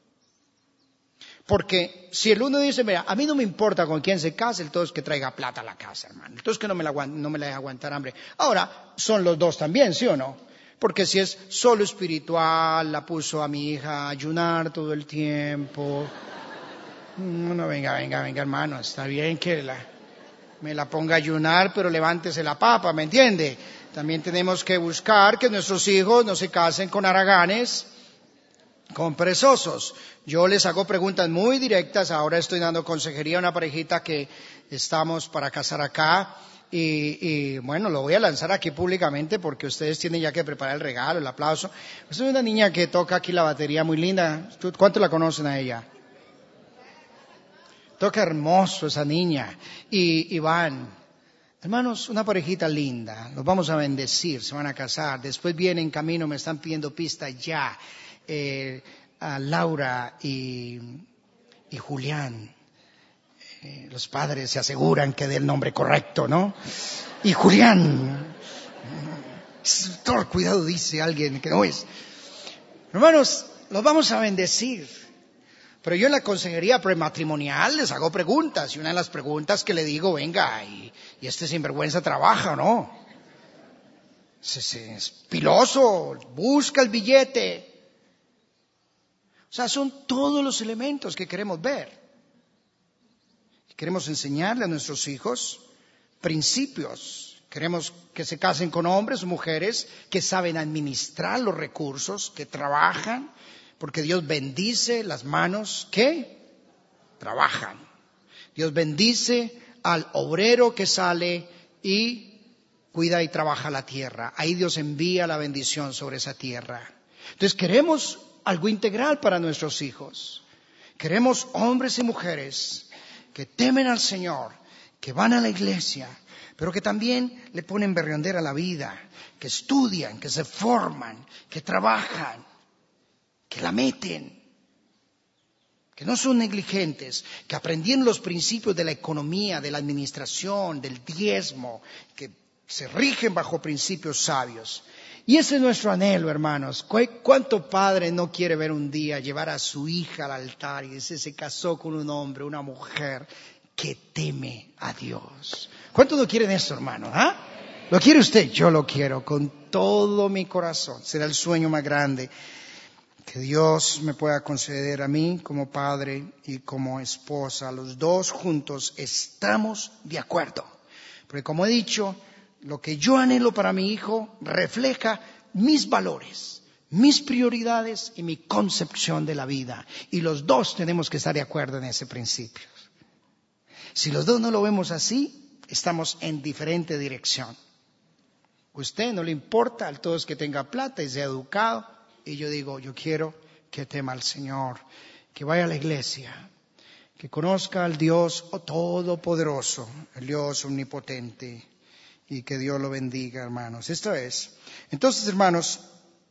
Porque si el uno dice, mira, a mí no me importa con quién se case, el todo es que traiga plata a la casa, hermano. Entonces que no me la, no me la deje aguantar hambre. Ahora, son los dos también, ¿sí o no? Porque si es solo espiritual, la puso a mi hija a ayunar todo el tiempo. No, no, venga, venga, venga, hermano, está bien que la, me la ponga a ayunar, pero levántese la papa, ¿me entiende? También tenemos que buscar que nuestros hijos no se casen con haraganes, con perezosos. Yo les hago preguntas muy directas. Ahora estoy dando consejería a una parejita que estamos para casar acá. Y, y bueno, lo voy a lanzar aquí públicamente porque ustedes tienen ya que preparar el regalo, el aplauso. Es una niña que toca aquí la batería muy linda. ¿Cuánto la conocen a ella? Toca hermoso esa niña. Y, y van, hermanos, una parejita linda. Los vamos a bendecir, se van a casar. Después vienen en camino, me están pidiendo pista ya. Eh, a Laura y, y Julián. Eh, los padres se aseguran que dé el nombre correcto, ¿no? Y Julián. Todo cuidado, dice alguien que no es. Hermanos, los vamos a bendecir. Pero yo en la consejería prematrimonial les hago preguntas. Y una de las preguntas que le digo, venga, ¿y, y este sinvergüenza trabaja o no? Es, es piloso, busca el billete. O sea, son todos los elementos que queremos ver. Queremos enseñarle a nuestros hijos principios. Queremos que se casen con hombres o mujeres que saben administrar los recursos, que trabajan, porque Dios bendice las manos que trabajan. Dios bendice al obrero que sale y cuida y trabaja la tierra. Ahí Dios envía la bendición sobre esa tierra. Entonces queremos algo integral para nuestros hijos. Queremos hombres y mujeres que temen al Señor, que van a la iglesia, pero que también le ponen berriondera a la vida, que estudian, que se forman, que trabajan, que la meten, que no son negligentes, que aprendieron los principios de la economía, de la administración, del diezmo, que se rigen bajo principios sabios. Y ese es nuestro anhelo, hermanos. ¿Cuánto padre no quiere ver un día llevar a su hija al altar y decir, se casó con un hombre, una mujer que teme a Dios? ¿Cuánto no quieren eso, hermano? ¿Ah? ¿Lo quiere usted? Yo lo quiero con todo mi corazón. Será el sueño más grande que Dios me pueda conceder a mí como padre y como esposa. Los dos juntos estamos de acuerdo. Porque como he dicho, lo que yo anhelo para mi hijo refleja mis valores, mis prioridades y mi concepción de la vida. Y los dos tenemos que estar de acuerdo en ese principio. Si los dos no lo vemos así, estamos en diferente dirección. Usted no le importa, al todo es que tenga plata y sea educado. Y yo digo, yo quiero que tema al Señor, que vaya a la iglesia, que conozca al Dios todopoderoso, el Dios omnipotente, y que Dios lo bendiga, hermanos. Esto es. Entonces, hermanos,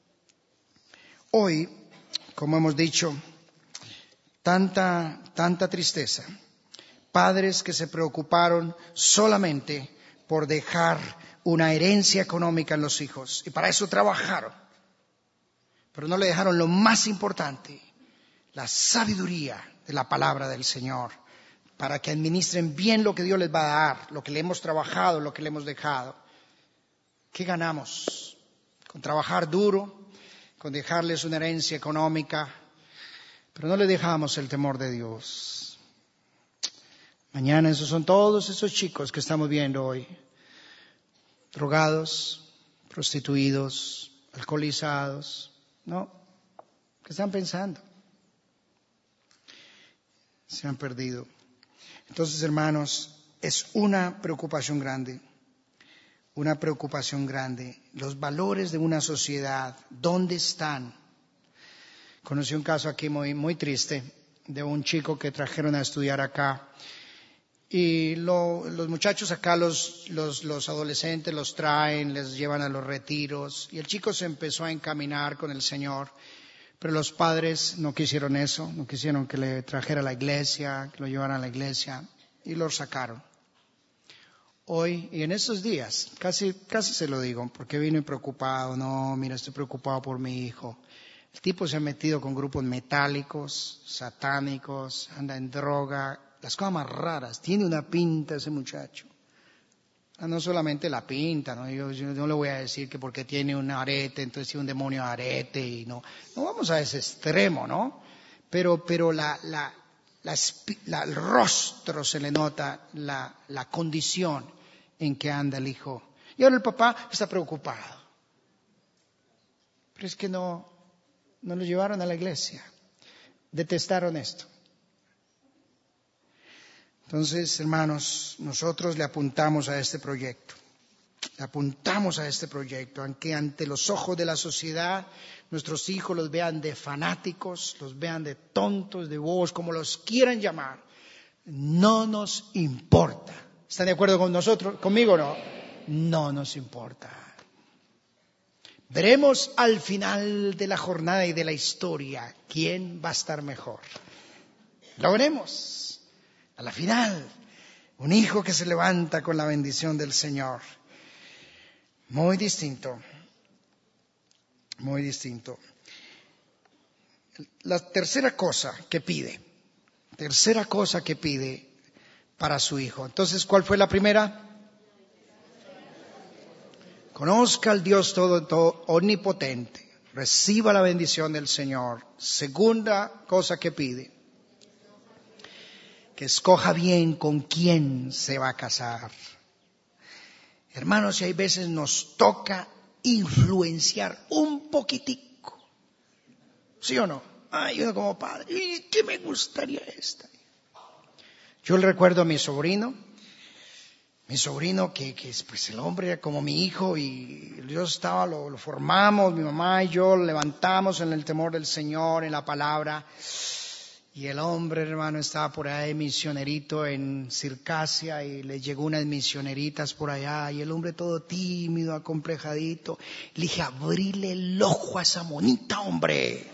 hoy, como hemos dicho, tanta, tanta tristeza. Padres que se preocuparon solamente por dejar una herencia económica en los hijos, y para eso trabajaron. Pero no le dejaron lo más importante, la sabiduría de la palabra del Señor, para que administren bien lo que Dios les va a dar, lo que le hemos trabajado, lo que le hemos dejado. ¿Qué ganamos con trabajar duro, con dejarles una herencia económica? Pero no le dejamos el temor de Dios. Mañana esos son todos esos chicos que estamos viendo hoy, drogados, prostituidos, alcoholizados. No, ¿qué están pensando? Se han perdido. Entonces, hermanos, es una preocupación grande, una preocupación grande. Los valores de una sociedad, ¿dónde están? Conocí un caso aquí muy, muy triste de un chico que trajeron a estudiar acá. Y lo, los muchachos acá, los, los, los adolescentes, los traen, les llevan a los retiros. Y el chico se empezó a encaminar con el Señor. Pero los padres no quisieron eso, no quisieron que le trajera a la iglesia, que lo llevaran a la iglesia. Y lo sacaron. Hoy, y en estos días, casi, casi se lo digo, porque vino preocupado. No, mira, estoy preocupado por mi hijo. El tipo se ha metido con grupos metálicos, satánicos, anda en droga. Las cosas más raras, tiene una pinta ese muchacho. No solamente la pinta, ¿no? Yo, yo no le voy a decir que porque tiene un arete, entonces tiene un demonio arete y no. No vamos a ese extremo, ¿no? Pero, pero la, la, la, la, el rostro se le nota la, la condición en que anda el hijo. Y ahora el papá está preocupado. Pero es que no, no lo llevaron a la iglesia. Detestaron esto. Entonces, hermanos, nosotros le apuntamos a este proyecto, le apuntamos a este proyecto, aunque ante los ojos de la sociedad nuestros hijos los vean de fanáticos, los vean de tontos, de bobos, como los quieran llamar, no nos importa. ¿Están de acuerdo con nosotros, conmigo o no? No nos importa. Veremos al final de la jornada y de la historia quién va a estar mejor. Lo veremos. A la final, un hijo que se levanta con la bendición del Señor. Muy distinto, muy distinto. La tercera cosa que pide, tercera cosa que pide para su hijo. Entonces, ¿cuál fue la primera? Conozca al Dios todo, todo omnipotente, reciba la bendición del Señor. Segunda cosa que pide, que escoja bien con quién se va a casar. Hermanos, y hay veces nos toca influenciar un poquitico. ¿Sí o no? Ay, yo como padre, ¿y qué me gustaría esta? Yo le recuerdo a mi sobrino, mi sobrino que, que pues el hombre era como mi hijo y Dios estaba, lo, lo formamos, mi mamá y yo lo levantamos en el temor del Señor, en la palabra. Y el hombre, hermano, estaba por ahí misionerito en Circasia y le llegó unas misioneritas por allá y el hombre todo tímido, acomplejadito. Le dije, abrile el ojo a esa monita, hombre.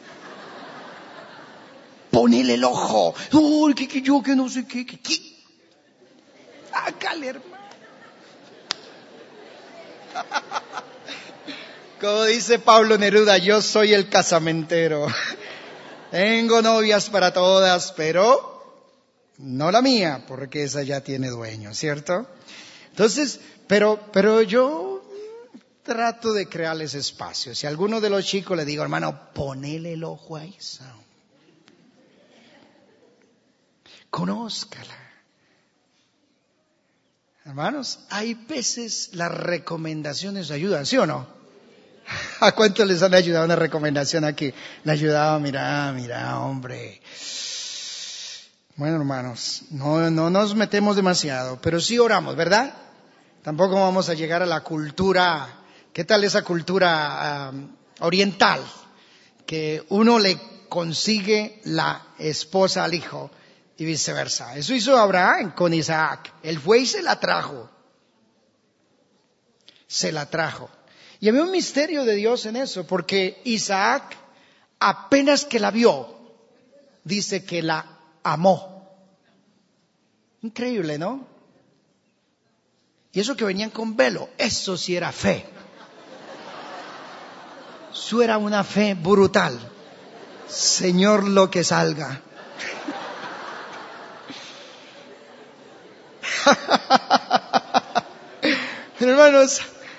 Ponele el ojo. Uy, que, que yo, que no sé qué, que, que. Sácale, hermano. Como dice Pablo Neruda, yo soy el casamentero. Tengo novias para todas, pero no la mía, porque esa ya tiene dueño, ¿cierto? Entonces, pero, pero yo trato de crearles espacio. Si a alguno de los chicos le digo, hermano, ponele el ojo a esa. Conózcala. Hermanos, hay veces las recomendaciones ayudan, ¿sí o no? ¿A cuántos les han ayudado una recomendación aquí? Le ayudaba, mira, mira, hombre. Bueno, hermanos, no, no nos metemos demasiado, pero sí oramos, ¿verdad? Tampoco vamos a llegar a la cultura, ¿qué tal esa cultura um, oriental? Que uno le consigue la esposa al hijo y viceversa. Eso hizo Abraham con Isaac. Él fue y se la trajo. Se la trajo. Y había un misterio de Dios en eso, porque Isaac, apenas que la vio, dice que la amó. Increíble, ¿no? Y eso que venían con velo, eso sí era fe. Eso era una fe brutal. Señor, lo que salga. Hermanos,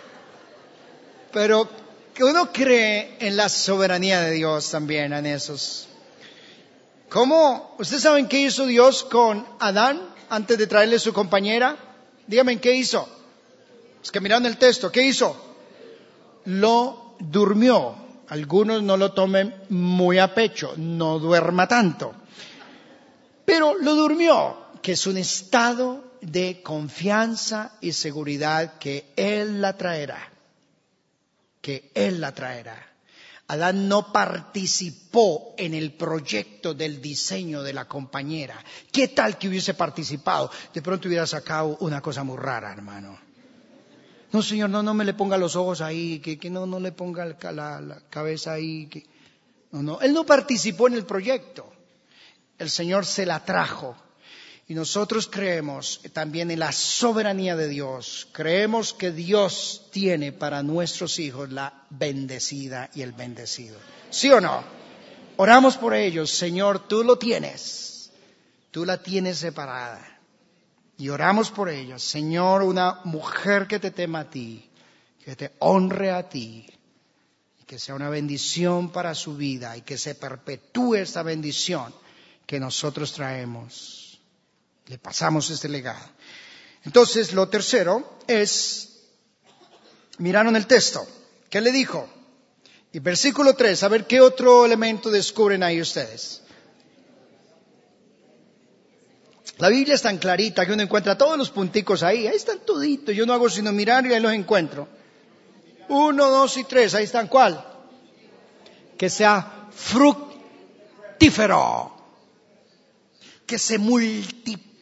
pero que uno cree en la soberanía de Dios también en esos. ¿Cómo? ¿Ustedes saben qué hizo Dios con Adán antes de traerle su compañera? Díganme, ¿qué hizo? Es que miraron el texto, ¿qué hizo? Lo durmió. Algunos no lo tomen muy a pecho, no duerma tanto. Pero lo durmió, que es un estado de confianza y seguridad que Él la traerá. que Él la traerá. Adán no participó en el proyecto del diseño de la compañera. ¿Qué tal que hubiese participado? De pronto hubiera sacado una cosa muy rara, hermano. No, Señor, no, no me le ponga los ojos ahí, que, que no, no le ponga la, la, la cabeza ahí. Que... No, no, Él no participó en el proyecto. El Señor se la trajo. Y nosotros creemos también en la soberanía de Dios. Creemos que Dios tiene para nuestros hijos la bendecida y el bendecido. ¿Sí o no? Oramos por ellos. Señor, tú lo tienes. Tú la tienes separada. Y oramos por ellos. Señor, una mujer que te tema a ti, que te honre a ti, y que sea una bendición para su vida y que se perpetúe esta bendición que nosotros traemos. Le pasamos este legado. Entonces, lo tercero es, miraron el texto. ¿Qué le dijo? Y versículo tres, a ver qué otro elemento descubren ahí ustedes. La Biblia es tan clarita que uno encuentra todos los punticos ahí. Ahí están toditos. Yo no hago sino mirar y ahí los encuentro. Uno, dos y tres. Ahí están. ¿Cuál? Que sea fructífero. Que se multiplique.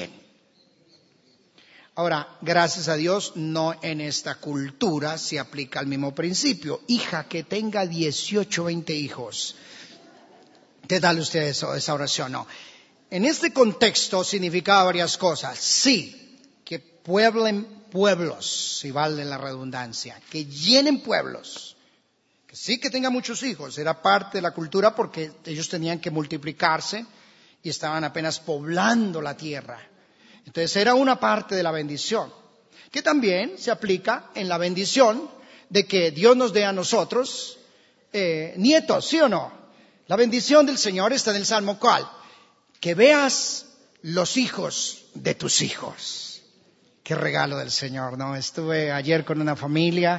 Ahora, gracias a Dios, no en esta cultura se aplica el mismo principio. Hija que tenga dieciocho, veinte hijos. ¿Qué tal usted eso, esa oración? No. En este contexto significaba varias cosas. Sí, que pueblen pueblos, si vale la redundancia. Que llenen pueblos. Que sí que tenga muchos hijos. Era parte de la cultura porque ellos tenían que multiplicarse. Y estaban apenas poblando la tierra. Entonces era una parte de la bendición, que también se aplica en la bendición de que Dios nos dé a nosotros eh, nietos, ¿sí o no? La bendición del Señor está en el Salmo, ¿cuál? Que veas los hijos de tus hijos. Qué regalo del Señor, ¿no? Estuve ayer con una familia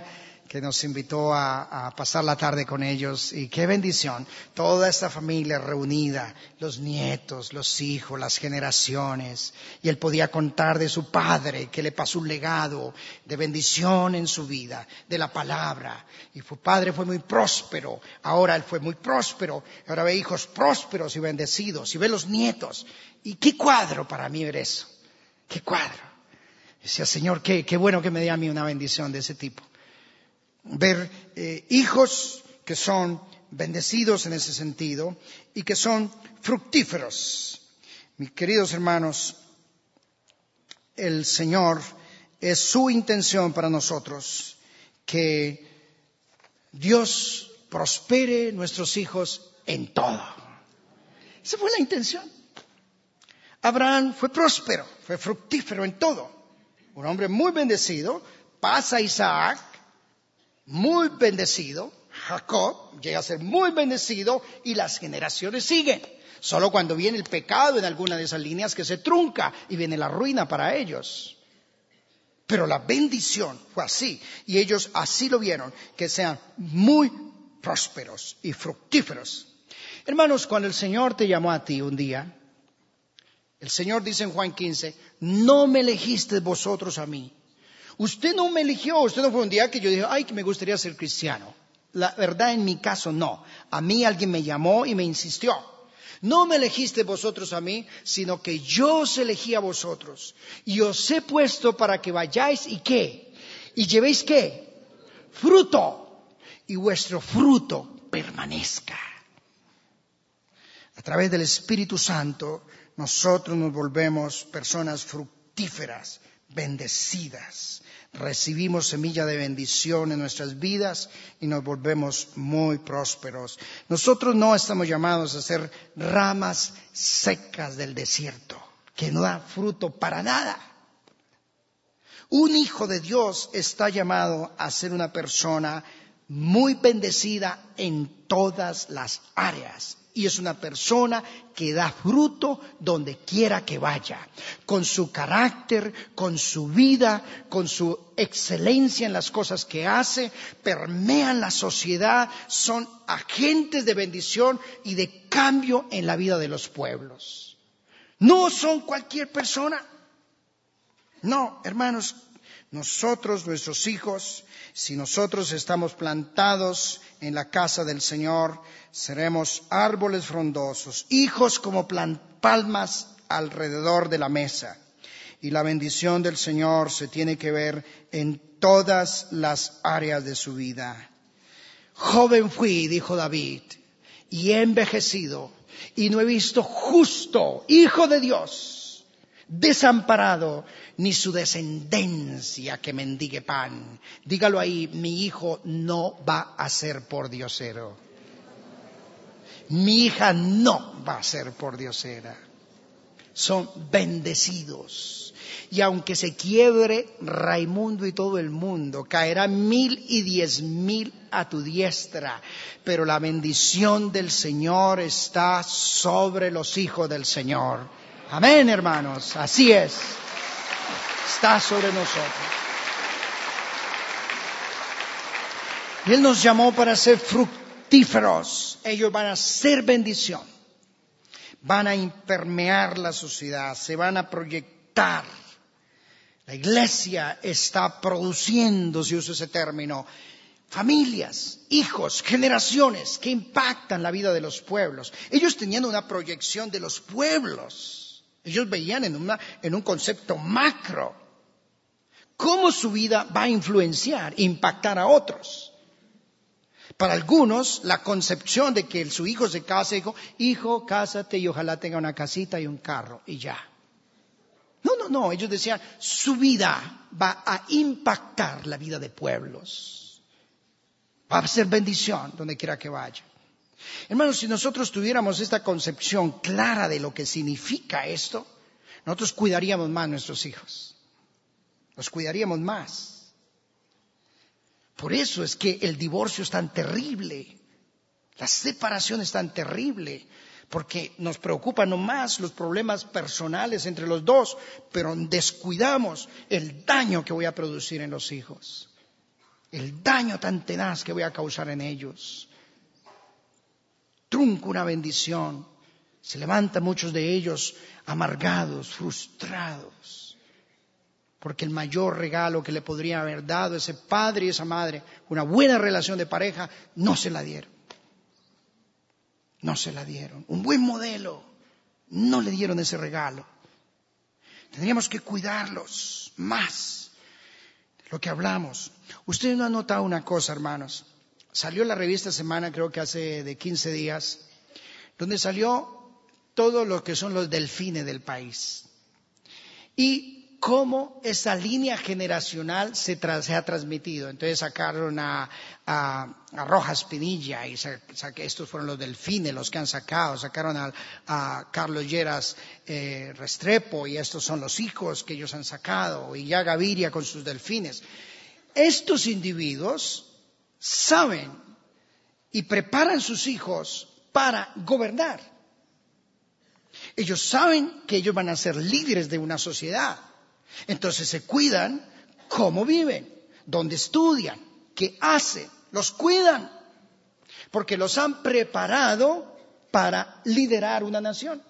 que nos invitó a, a pasar la tarde con ellos. Y qué bendición, toda esta familia reunida, los nietos, los hijos, las generaciones. Y él podía contar de su padre, que le pasó un legado de bendición en su vida, de la palabra. Y su padre fue muy próspero, ahora él fue muy próspero, ahora ve hijos prósperos y bendecidos, y ve los nietos. Y qué cuadro para mí ver eso, qué cuadro. Decía, Señor, qué, qué bueno que me dé a mí una bendición de ese tipo. Ver eh, hijos que son bendecidos en ese sentido y que son fructíferos. Mis queridos hermanos, el Señor, es su intención para nosotros que Dios prospere nuestros hijos en todo. Esa fue la intención. Abraham fue próspero, fue fructífero en todo. Un hombre muy bendecido, pasa Isaac, muy bendecido, Jacob llega a ser muy bendecido y las generaciones siguen. Solo cuando viene el pecado en alguna de esas líneas que se trunca y viene la ruina para ellos. Pero la bendición fue así y ellos así lo vieron, que sean muy prósperos y fructíferos. Hermanos, cuando el Señor te llamó a ti un día, el Señor dice en Juan quince, no me elegisteis vosotros a mí. Usted no me eligió, usted no fue un día que yo dije, ay, que me gustaría ser cristiano. La verdad en mi caso no. A mí alguien me llamó y me insistió. No me elegisteis vosotros a mí, sino que yo os elegí a vosotros. Y os he puesto para que vayáis y ¿qué? Y llevéis ¿qué? Fruto. Y vuestro fruto permanezca. A través del Espíritu Santo, nosotros nos volvemos personas fructíferas, bendecidas. Recibimos semilla de bendición en nuestras vidas y nos volvemos muy prósperos. Nosotros no estamos llamados a ser ramas secas del desierto, que no dan fruto para nada. Un hijo de Dios está llamado a ser una persona muy bendecida en todas las áreas. Y es una persona que da fruto donde quiera que vaya, con su carácter, con su vida, con su excelencia en las cosas que hace, permean la sociedad, son agentes de bendición y de cambio en la vida de los pueblos. No son cualquier persona. No, hermanos, nosotros, nuestros hijos, si nosotros estamos plantados en la casa del Señor, seremos árboles frondosos, hijos como palmas alrededor de la mesa. Y la bendición del Señor se tiene que ver en todas las áreas de su vida. Joven fui, dijo David, y he envejecido, y no he visto justo, hijo de Dios, desamparado, ni su descendencia que mendigue pan. Dígalo ahí, mi hijo no va a ser pordiosero. Mi hija no va a ser pordiosera. Son bendecidos. Y aunque se quiebre Raimundo y todo el mundo, caerán mil y diez mil a tu diestra, pero la bendición del Señor está sobre los hijos del Señor. Amén, hermanos, así es. Está sobre nosotros. Y Él nos llamó para ser fructíferos. Ellos van a ser bendición. Van a impermear la sociedad, se van a proyectar. La iglesia está produciendo, si uso ese término, familias, hijos, generaciones que impactan la vida de los pueblos. Ellos tenían una proyección de los pueblos. Ellos veían en, una, en un concepto macro cómo su vida va a influenciar, impactar a otros. Para algunos, la concepción de que su hijo se case, dijo, hijo, cásate y ojalá tenga una casita y un carro, y ya. No, no, no, ellos decían, su vida va a impactar la vida de pueblos. Va a ser bendición donde quiera que vaya. Hermanos, si nosotros tuviéramos esta concepción clara de lo que significa esto, nosotros cuidaríamos más a nuestros hijos. Los cuidaríamos más. Por eso es que el divorcio es tan terrible, la separación es tan terrible, porque nos preocupan no más los problemas personales entre los dos, pero descuidamos el daño que voy a producir en los hijos. el daño tan tenaz que voy a causar en ellos. Trunco una bendición. Se levantan muchos de ellos amargados, frustrados, porque el mayor regalo que le podría haber dado ese padre y esa madre, una buena relación de pareja, no se la dieron. No se la dieron. Un buen modelo, no le dieron ese regalo. Tendríamos que cuidarlos más de lo que hablamos. Ustedes no han notado una cosa, hermanos. Salió la revista Semana, creo que hace de quince días, donde salió todo lo que son los delfines del país. Y cómo esa línea generacional se, tra- se ha transmitido. Entonces sacaron a, a, a Rojas Pinilla, y sa- sa- estos fueron los delfines los que han sacado. Sacaron a, a Carlos Lleras eh, Restrepo, y estos son los hijos que ellos han sacado. Y ya Gaviria con sus delfines. Estos individuos saben y preparan sus hijos para gobernar. Ellos saben que ellos van a ser líderes de una sociedad. Entonces se cuidan cómo viven, dónde estudian, qué hacen, los cuidan. Porque los han preparado para liderar una nación.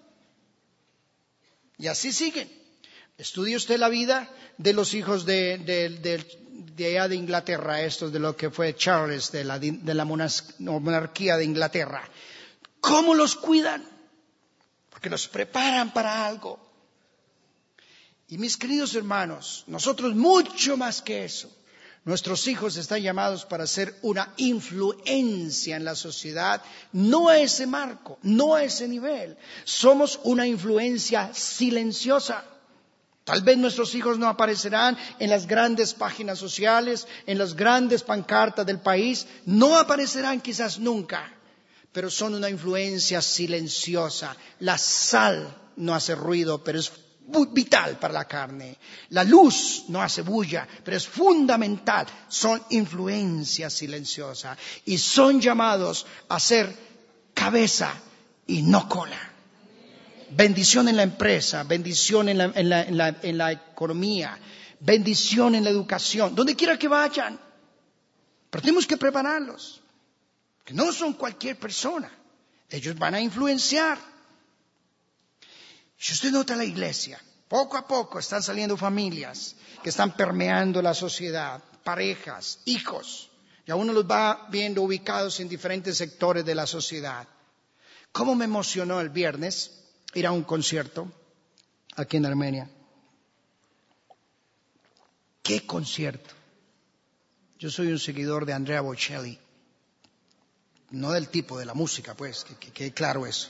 Y así siguen. Estudie usted la vida de los hijos de, de, de, de allá de Inglaterra, estos de lo que fue Charles, de la, de la monarquía de Inglaterra. ¿Cómo los cuidan? Porque los preparan para algo. Y mis queridos hermanos, nosotros mucho más que eso. Nuestros hijos están llamados para ser una influencia en la sociedad, no a ese marco, no a ese nivel. Somos una influencia silenciosa. Tal vez nuestros hijos no aparecerán en las grandes páginas sociales, en las grandes pancartas del país, no aparecerán quizás nunca, pero son una influencia silenciosa. La sal no hace ruido, pero es vital para la carne. La luz no hace bulla, pero es fundamental. Son influencias silenciosas y son llamados a ser cabeza y no cola. Bendición en la empresa, bendición en la, en la, en la, en la economía, bendición en la educación, donde quiera que vayan. Pero tenemos que prepararlos. Que no son cualquier persona. Ellos van a influenciar. Si usted nota la iglesia, poco a poco están saliendo familias que están permeando la sociedad, parejas, hijos, y a uno los va viendo ubicados en diferentes sectores de la sociedad. ¿Cómo me emocionó el viernes ir a un concierto aquí en Armenia? ¿Qué concierto? Yo soy un seguidor de Andrea Bocelli. No del tipo de la música, pues, que quede claro eso.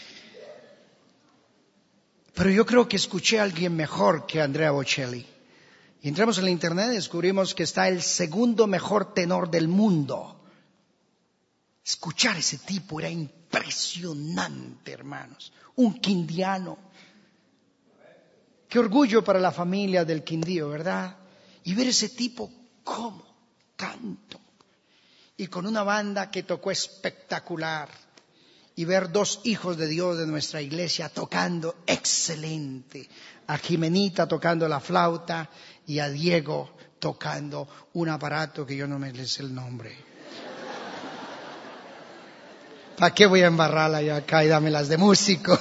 Pero yo creo que escuché a alguien mejor que Andrea Bocelli. Y entramos en la internet y descubrimos que está el segundo mejor tenor del mundo. Escuchar a ese tipo era impresionante, hermanos. Un quindiano. Qué orgullo para la familia del Quindío, ¿verdad? Y ver ese tipo cómo canto. Y con una banda que tocó espectacular. Y ver dos hijos de Dios de nuestra iglesia tocando excelente. A Jimenita tocando la flauta y a Diego tocando un aparato que yo no me sé el nombre. ¿Para qué voy a embarrarla yo acá y dámelas de músico?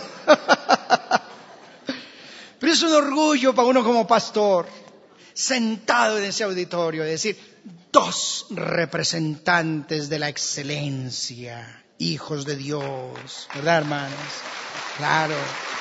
Pero es un orgullo para uno como pastor, sentado en ese auditorio, decir, dos representantes de la excelencia, hijos de Dios, ¿verdad, hermanos? Claro.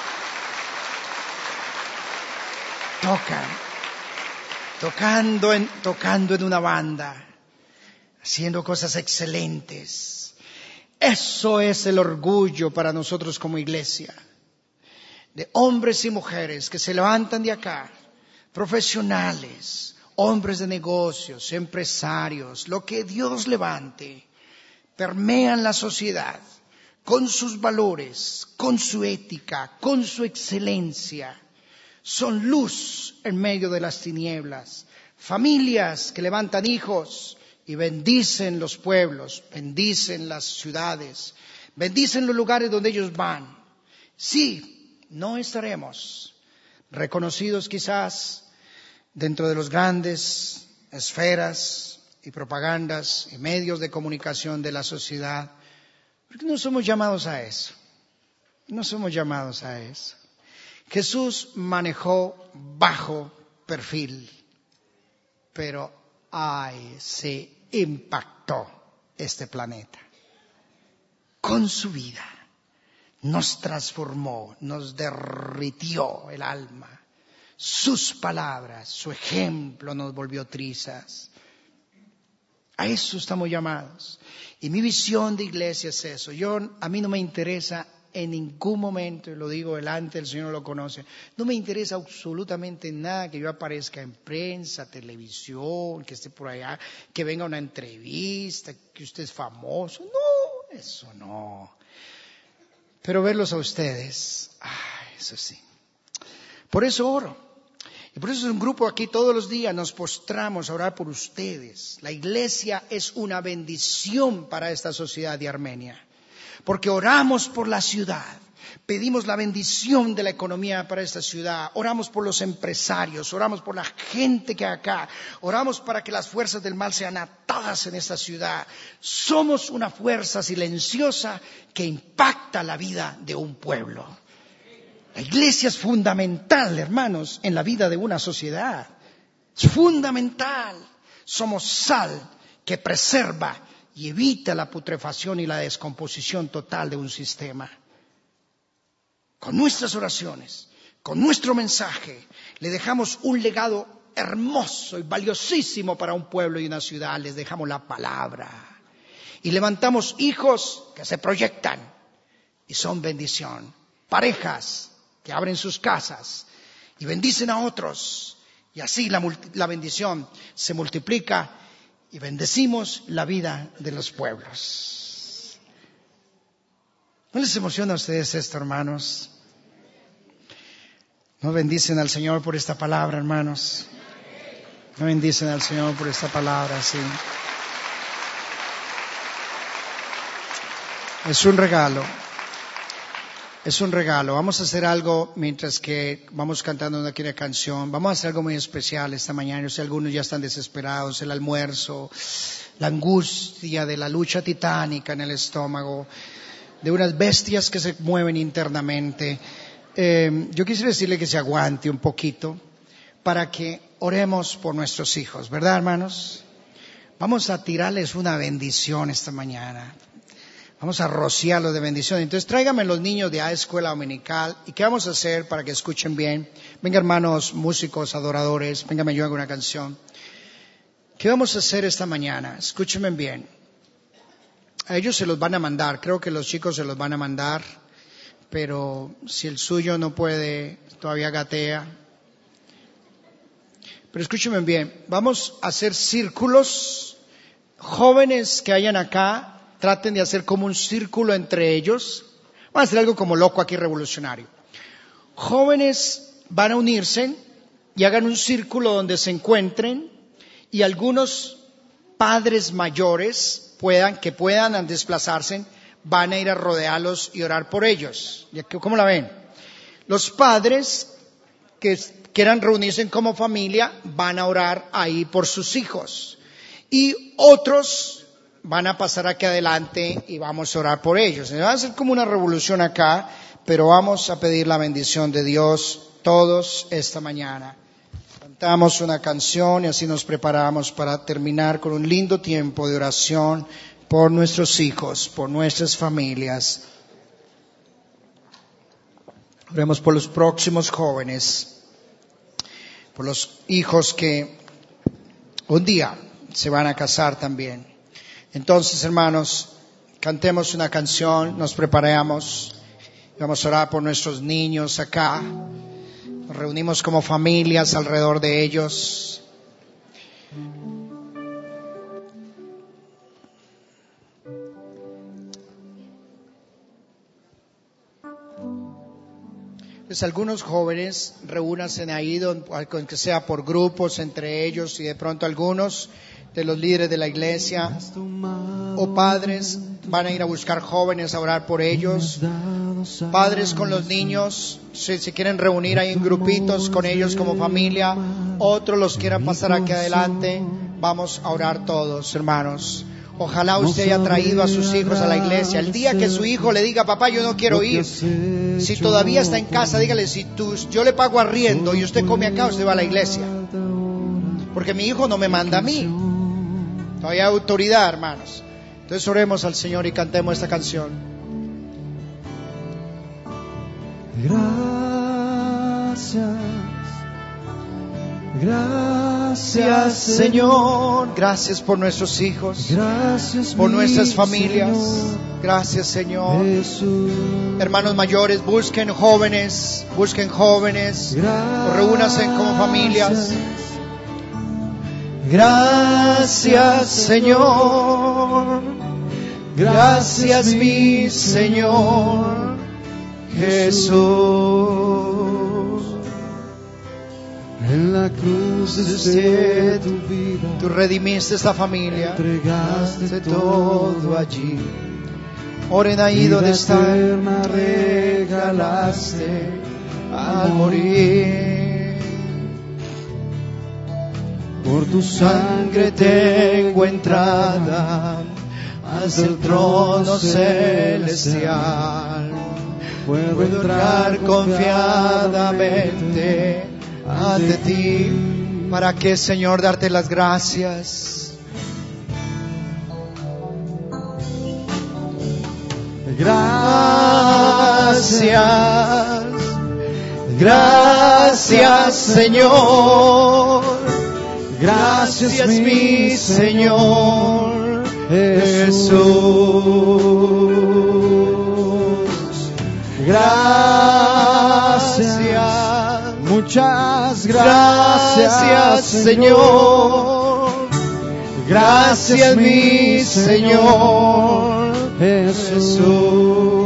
Tocan, tocando en, tocando en una banda, haciendo cosas excelentes. Eso es el orgullo para nosotros como iglesia, de hombres y mujeres que se levantan de acá, profesionales, hombres de negocios, empresarios, lo que Dios levante, permean la sociedad con sus valores, con su ética, con su excelencia. Son luz en medio de las tinieblas. Familias que levantan hijos y bendicen los pueblos, bendicen las ciudades, bendicen los lugares donde ellos van. Sí, no estaremos reconocidos quizás dentro de las grandes esferas y propagandas y medios de comunicación de la sociedad. Porque no somos llamados a eso. No somos llamados a eso. Jesús manejó bajo perfil, pero ay, se impactó este planeta con su vida. Nos transformó, nos derritió el alma. Sus palabras, su ejemplo nos volvió trizas. A eso estamos llamados. Y mi visión de iglesia es eso. Yo, a mí no me interesa en ningún momento, y lo digo delante, el Señor lo conoce, no me interesa absolutamente nada que yo aparezca en prensa, televisión, que esté por allá, que venga una entrevista, que usted es famoso. No, eso no. Pero verlos a ustedes, ay, eso sí. Por eso oro. Y por eso es un grupo aquí todos los días, nos postramos a orar por ustedes. La iglesia es una bendición para esta sociedad de Armenia. Porque oramos por la ciudad, pedimos la bendición de la economía para esta ciudad, oramos por los empresarios, oramos por la gente que hay acá, oramos para que las fuerzas del mal sean atadas en esta ciudad. Somos una fuerza silenciosa que impacta la vida de un pueblo. La iglesia es fundamental, hermanos, en la vida de una sociedad. Es fundamental. Somos sal que preserva y evita la putrefacción y la descomposición total de un sistema. Con nuestras oraciones, con nuestro mensaje, le dejamos un legado hermoso y valiosísimo para un pueblo y una ciudad. Les dejamos la palabra. Y levantamos hijos que se proyectan y son bendición. Parejas que abren sus casas y bendicen a otros. Y así la, la bendición se multiplica y bendecimos la vida de los pueblos. ¿No les emociona a ustedes esto, hermanos? ¿No bendicen al Señor por esta palabra, hermanos? ¿No bendicen al Señor por esta palabra? Sí. Es un regalo. Es un regalo. Vamos a hacer algo mientras que vamos cantando una querida canción. Vamos a hacer algo muy especial esta mañana. Yo sé, algunos ya están desesperados. El almuerzo, la angustia de la lucha titánica en el estómago, de unas bestias que se mueven internamente. Eh, yo quisiera decirle que se aguante un poquito para que oremos por nuestros hijos, ¿verdad, hermanos? Vamos a tirarles una bendición esta mañana. Vamos a rociarlos de bendición. Entonces tráigame los niños de a escuela dominical. ¿Y qué vamos a hacer para que escuchen bien? Venga, hermanos músicos, adoradores, véngame yo hago una canción. ¿Qué vamos a hacer esta mañana? Escúchenme bien. A ellos se los van a mandar. Creo que los chicos se los van a mandar. Pero si el suyo no puede, todavía gatea. Pero escúchenme bien. Vamos a hacer círculos. Jóvenes que hayan acá, traten de hacer como un círculo entre ellos. Vamos a hacer algo como loco aquí, revolucionario. Jóvenes van a unirse y hagan un círculo donde se encuentren y algunos padres mayores puedan, que puedan desplazarse, van a ir a rodearlos y orar por ellos. ¿Cómo la ven? Los padres que quieran reunirse como familia van a orar ahí por sus hijos. Y otros van a pasar aquí adelante y vamos a orar por ellos. Va a ser como una revolución acá, pero vamos a pedir la bendición de Dios todos esta mañana. Cantamos una canción y así nos preparamos para terminar con un lindo tiempo de oración por nuestros hijos, por nuestras familias. Oremos por los próximos jóvenes, por los hijos que un día se van a casar también. Entonces, hermanos, cantemos una canción, nos preparamos, vamos a orar por nuestros niños acá, nos reunimos como familias alrededor de ellos. Pues algunos jóvenes reúnanse ahí, aunque sea por grupos entre ellos, y de pronto algunos de los líderes de la iglesia o padres van a ir a buscar jóvenes a orar por ellos. Padres con los niños, si se quieren reunir ahí en grupitos con ellos como familia, otros los quieran pasar aquí adelante Vamos a orar todos, hermanos. Ojalá usted haya traído a sus hijos a la iglesia. El día que su hijo le diga, papá, yo no quiero ir. Si todavía está en casa, dígale, si tú, yo le pago arriendo y usted come acá, usted va a la iglesia. Porque mi hijo no me manda a mí. No hay autoridad, hermanos. Entonces oremos al Señor y cantemos esta canción. Gracias. Gracias, Señor. Gracias por nuestros hijos. Gracias por nuestras familias. Señor. Gracias, Señor. Jesús. Hermanos mayores, busquen jóvenes, busquen jóvenes, o reúnanse como familias. Gracias, Señor. Gracias, mi Señor Jesús. En la cruz de tu vida, tú redimiste esta familia, entregaste todo allí. Oren ahí donde están. Regalaste al morir. Por tu sangre tengo entrada hasta el trono celestial. Puedo entrar confiadamente ante ti. ¿Para qué, Señor, darte las gracias? Gracias, gracias, Señor. Gracias, mi Señor Jesús. Gracias, muchas gracias, Señor. Gracias, mi Señor Jesús.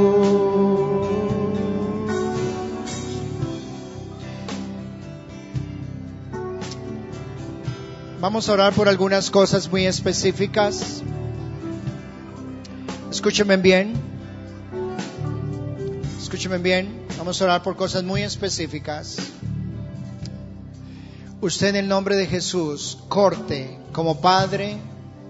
Vamos a orar por algunas cosas muy específicas. Escúchenme bien. Escúchenme bien. Vamos a orar por cosas muy específicas. Usted, en el nombre de Jesús, corte como padre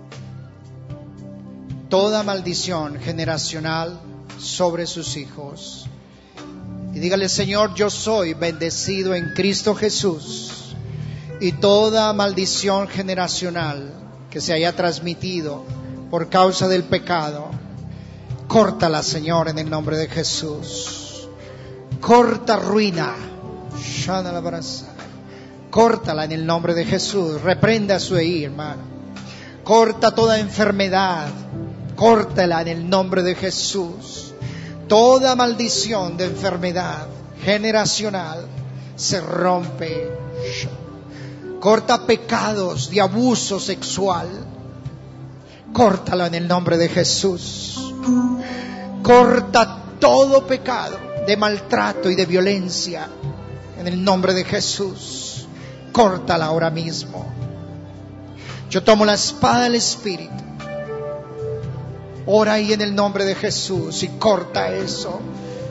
toda maldición generacional sobre sus hijos. Y dígale, Señor, yo soy bendecido en Cristo Jesús. Y toda maldición generacional que se haya transmitido por causa del pecado, córtala, Señor, en el nombre de Jesús. Corta ruina. Córtala en el nombre de Jesús. Reprenda su ahí, hermano. Corta toda enfermedad. Córtala en el nombre de Jesús. Toda maldición de enfermedad generacional se rompe. Corta pecados de abuso sexual. Córtalo en el nombre de Jesús. Corta todo pecado de maltrato y de violencia en el nombre de Jesús. Córtala ahora mismo. Yo tomo la espada del Espíritu. Ora ahí en el nombre de Jesús y corta eso.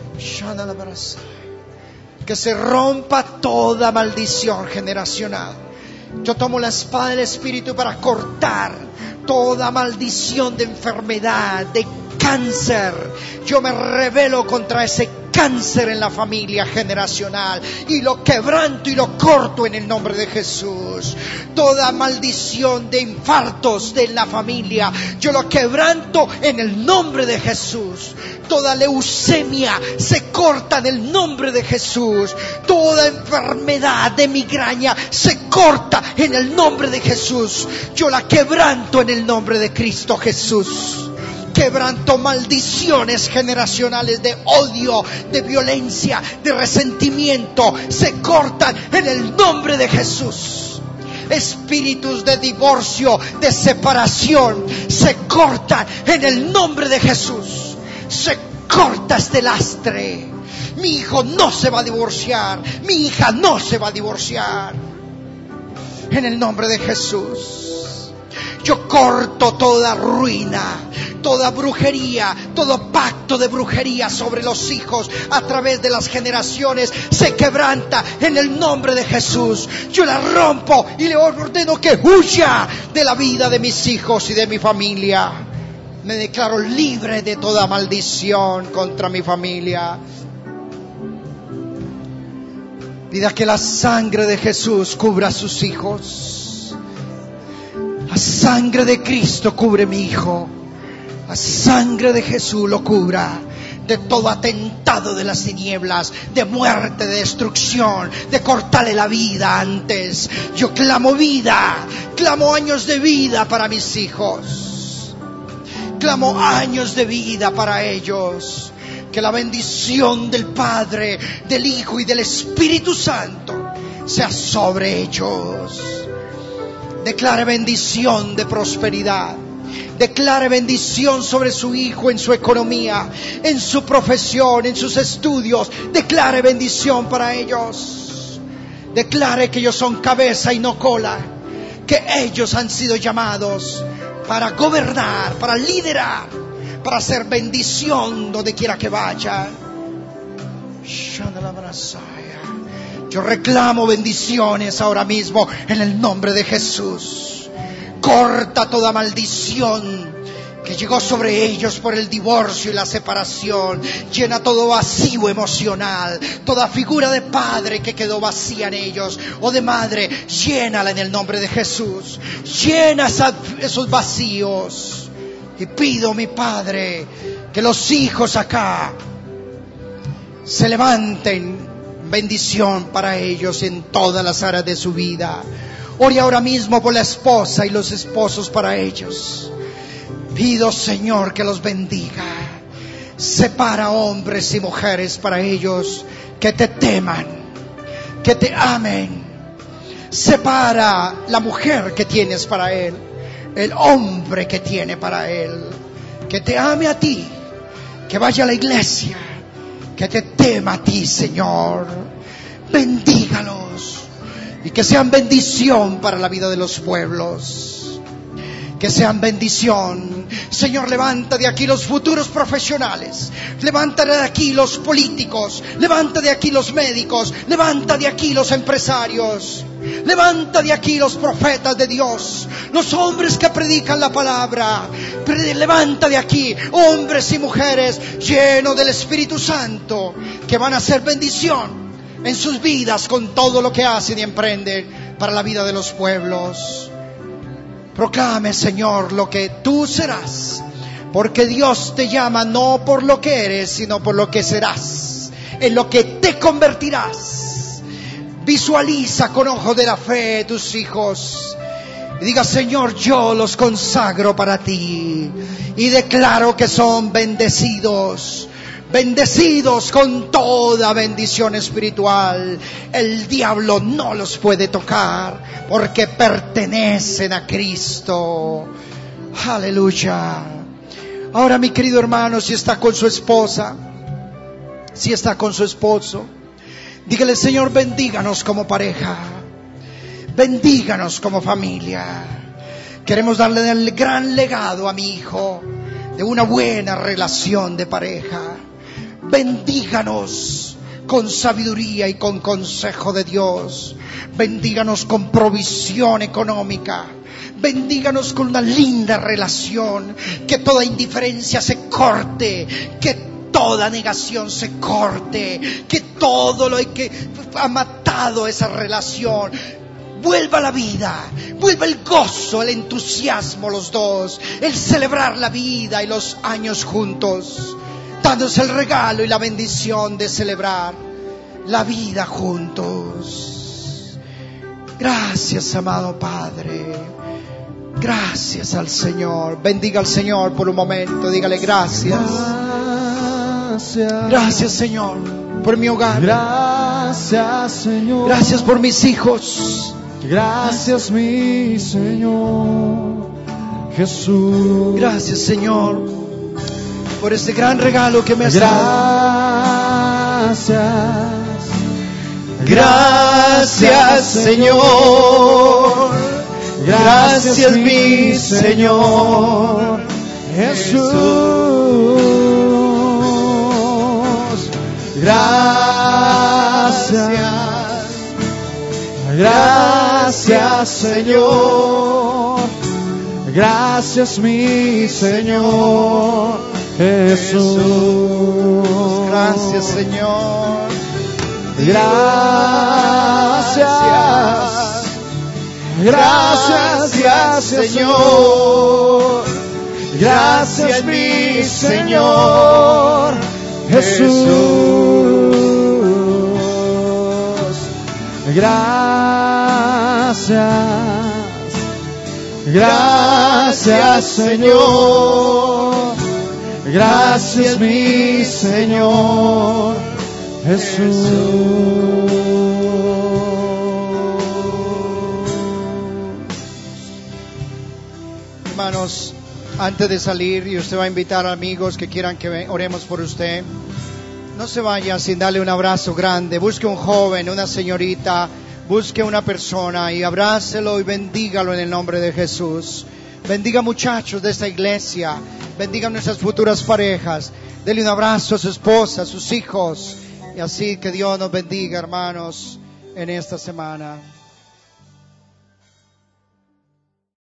Que se rompa toda maldición generacional. Yo tomo la espada del Espíritu para cortar toda maldición de enfermedad, de cáncer. Yo me rebelo contra ese cáncer en la familia generacional y lo quebranto y lo corto en el nombre de Jesús. Toda maldición de infartos de la familia, yo lo quebranto en el nombre de Jesús. Toda leucemia se corta en el nombre de Jesús. Toda enfermedad de migraña se corta en el nombre de Jesús. Yo la quebranto en el nombre de Cristo Jesús. Quebranto maldiciones generacionales de odio, de violencia, de resentimiento. Se cortan en el nombre de Jesús. Espíritus de divorcio, de separación, se cortan en el nombre de Jesús. Se corta este lastre. Mi hijo no se va a divorciar. Mi hija no se va a divorciar. En el nombre de Jesús. Yo corto toda ruina, toda brujería, todo pacto de brujería sobre los hijos a través de las generaciones. Se quebranta en el nombre de Jesús. Yo la rompo y le ordeno que huya de la vida de mis hijos y de mi familia. Me declaro libre de toda maldición contra mi familia. Pida que la sangre de Jesús cubra a sus hijos. La sangre de Cristo cubre a mi hijo. La sangre de Jesús lo cubra de todo atentado de las tinieblas, de muerte, de destrucción, de cortarle la vida antes. Yo clamo vida, clamo años de vida para mis hijos. Clamo años de vida para ellos. Que la bendición del Padre, del Hijo y del Espíritu Santo sea sobre ellos. Declare bendición de prosperidad. Declare bendición sobre su hijo en su economía, en su profesión, en sus estudios. Declare bendición para ellos. Declare que ellos son cabeza y no cola. Que ellos han sido llamados para gobernar, para liderar, para hacer bendición donde quiera que vayan. Yo reclamo bendiciones ahora mismo en el nombre de Jesús. Corta toda maldición que llegó sobre ellos por el divorcio y la separación. Llena todo vacío emocional, toda figura de padre que quedó vacía en ellos o de madre, llénala en el nombre de Jesús. Llena esa, esos vacíos. Y pido, mi Padre, que los hijos acá se levanten bendición para ellos en todas las áreas de su vida. Ore ahora mismo por la esposa y los esposos para ellos. Pido, Señor, que los bendiga. Separa hombres y mujeres para ellos que te teman, que te amen. Separa la mujer que tienes para él, el hombre que tiene para él, que te ame a ti, que vaya a la iglesia, que te tema a ti, Señor. Bendígalos y que sean bendición para la vida de los pueblos. Que sean bendición. Señor, levanta de aquí los futuros profesionales. Levanta de aquí los políticos. Levanta de aquí los médicos. Levanta de aquí los empresarios. Levanta de aquí los profetas de Dios. Los hombres que predican la palabra. Levanta de aquí hombres y mujeres llenos del Espíritu Santo, que van a hacer bendición en sus vidas con todo lo que hacen y emprenden para la vida de los pueblos. Proclame, Señor, lo que tú serás, porque Dios te llama no por lo que eres, sino por lo que serás, en lo que te convertirás. Visualiza con ojo de la fe tus hijos y diga: Señor, yo los consagro para ti y declaro que son bendecidos. Bendecidos con toda bendición espiritual. El diablo no los puede tocar porque pertenecen a Cristo. Aleluya. Ahora, mi querido hermano, si está con su esposa, si está con su esposo, dígale: Señor, bendíganos como pareja, bendíganos como familia. Queremos darle el gran legado a mi hijo de una buena relación de pareja. Bendíganos con sabiduría y con consejo de Dios. Bendíganos con provisión económica. Bendíganos con una linda relación. Que toda indiferencia se corte. Que toda negación se corte. Que todo lo que ha matado esa relación vuelva a la vida, vuelva el gozo, el entusiasmo, los dos, el celebrar la vida y los años juntos, dándose el regalo y la bendición de celebrar la vida juntos. Gracias, amado Padre. Gracias al Señor. Bendiga al Señor por un momento. Dígale: gracias. Gracias, gracias, Señor, por mi hogar. Gracias, Señor. Gracias por mis hijos. Gracias, mi Señor Jesús. Gracias, Señor, por este gran regalo que me has dado. Gracias, gracias, Señor. Gracias mi Señor Jesús. Gracias. Gracias Señor. Gracias mi Señor Jesús. Gracias Señor. Gracias. Gracias, gracias Señor. Gracias mi Señor Jesús. Gracias. Gracias Señor. Gracias mi Señor Jesús. Hermanos, antes de salir, y usted va a invitar a amigos que quieran que oremos por usted, no se vaya sin darle un abrazo grande. Busque un joven, una señorita, busque una persona y abrácelo y bendígalo en el nombre de Jesús. Bendiga muchachos de esta iglesia, bendiga nuestras futuras parejas. Dele un abrazo a su esposa, a sus hijos, y así que Dios nos bendiga, hermanos, en esta semana.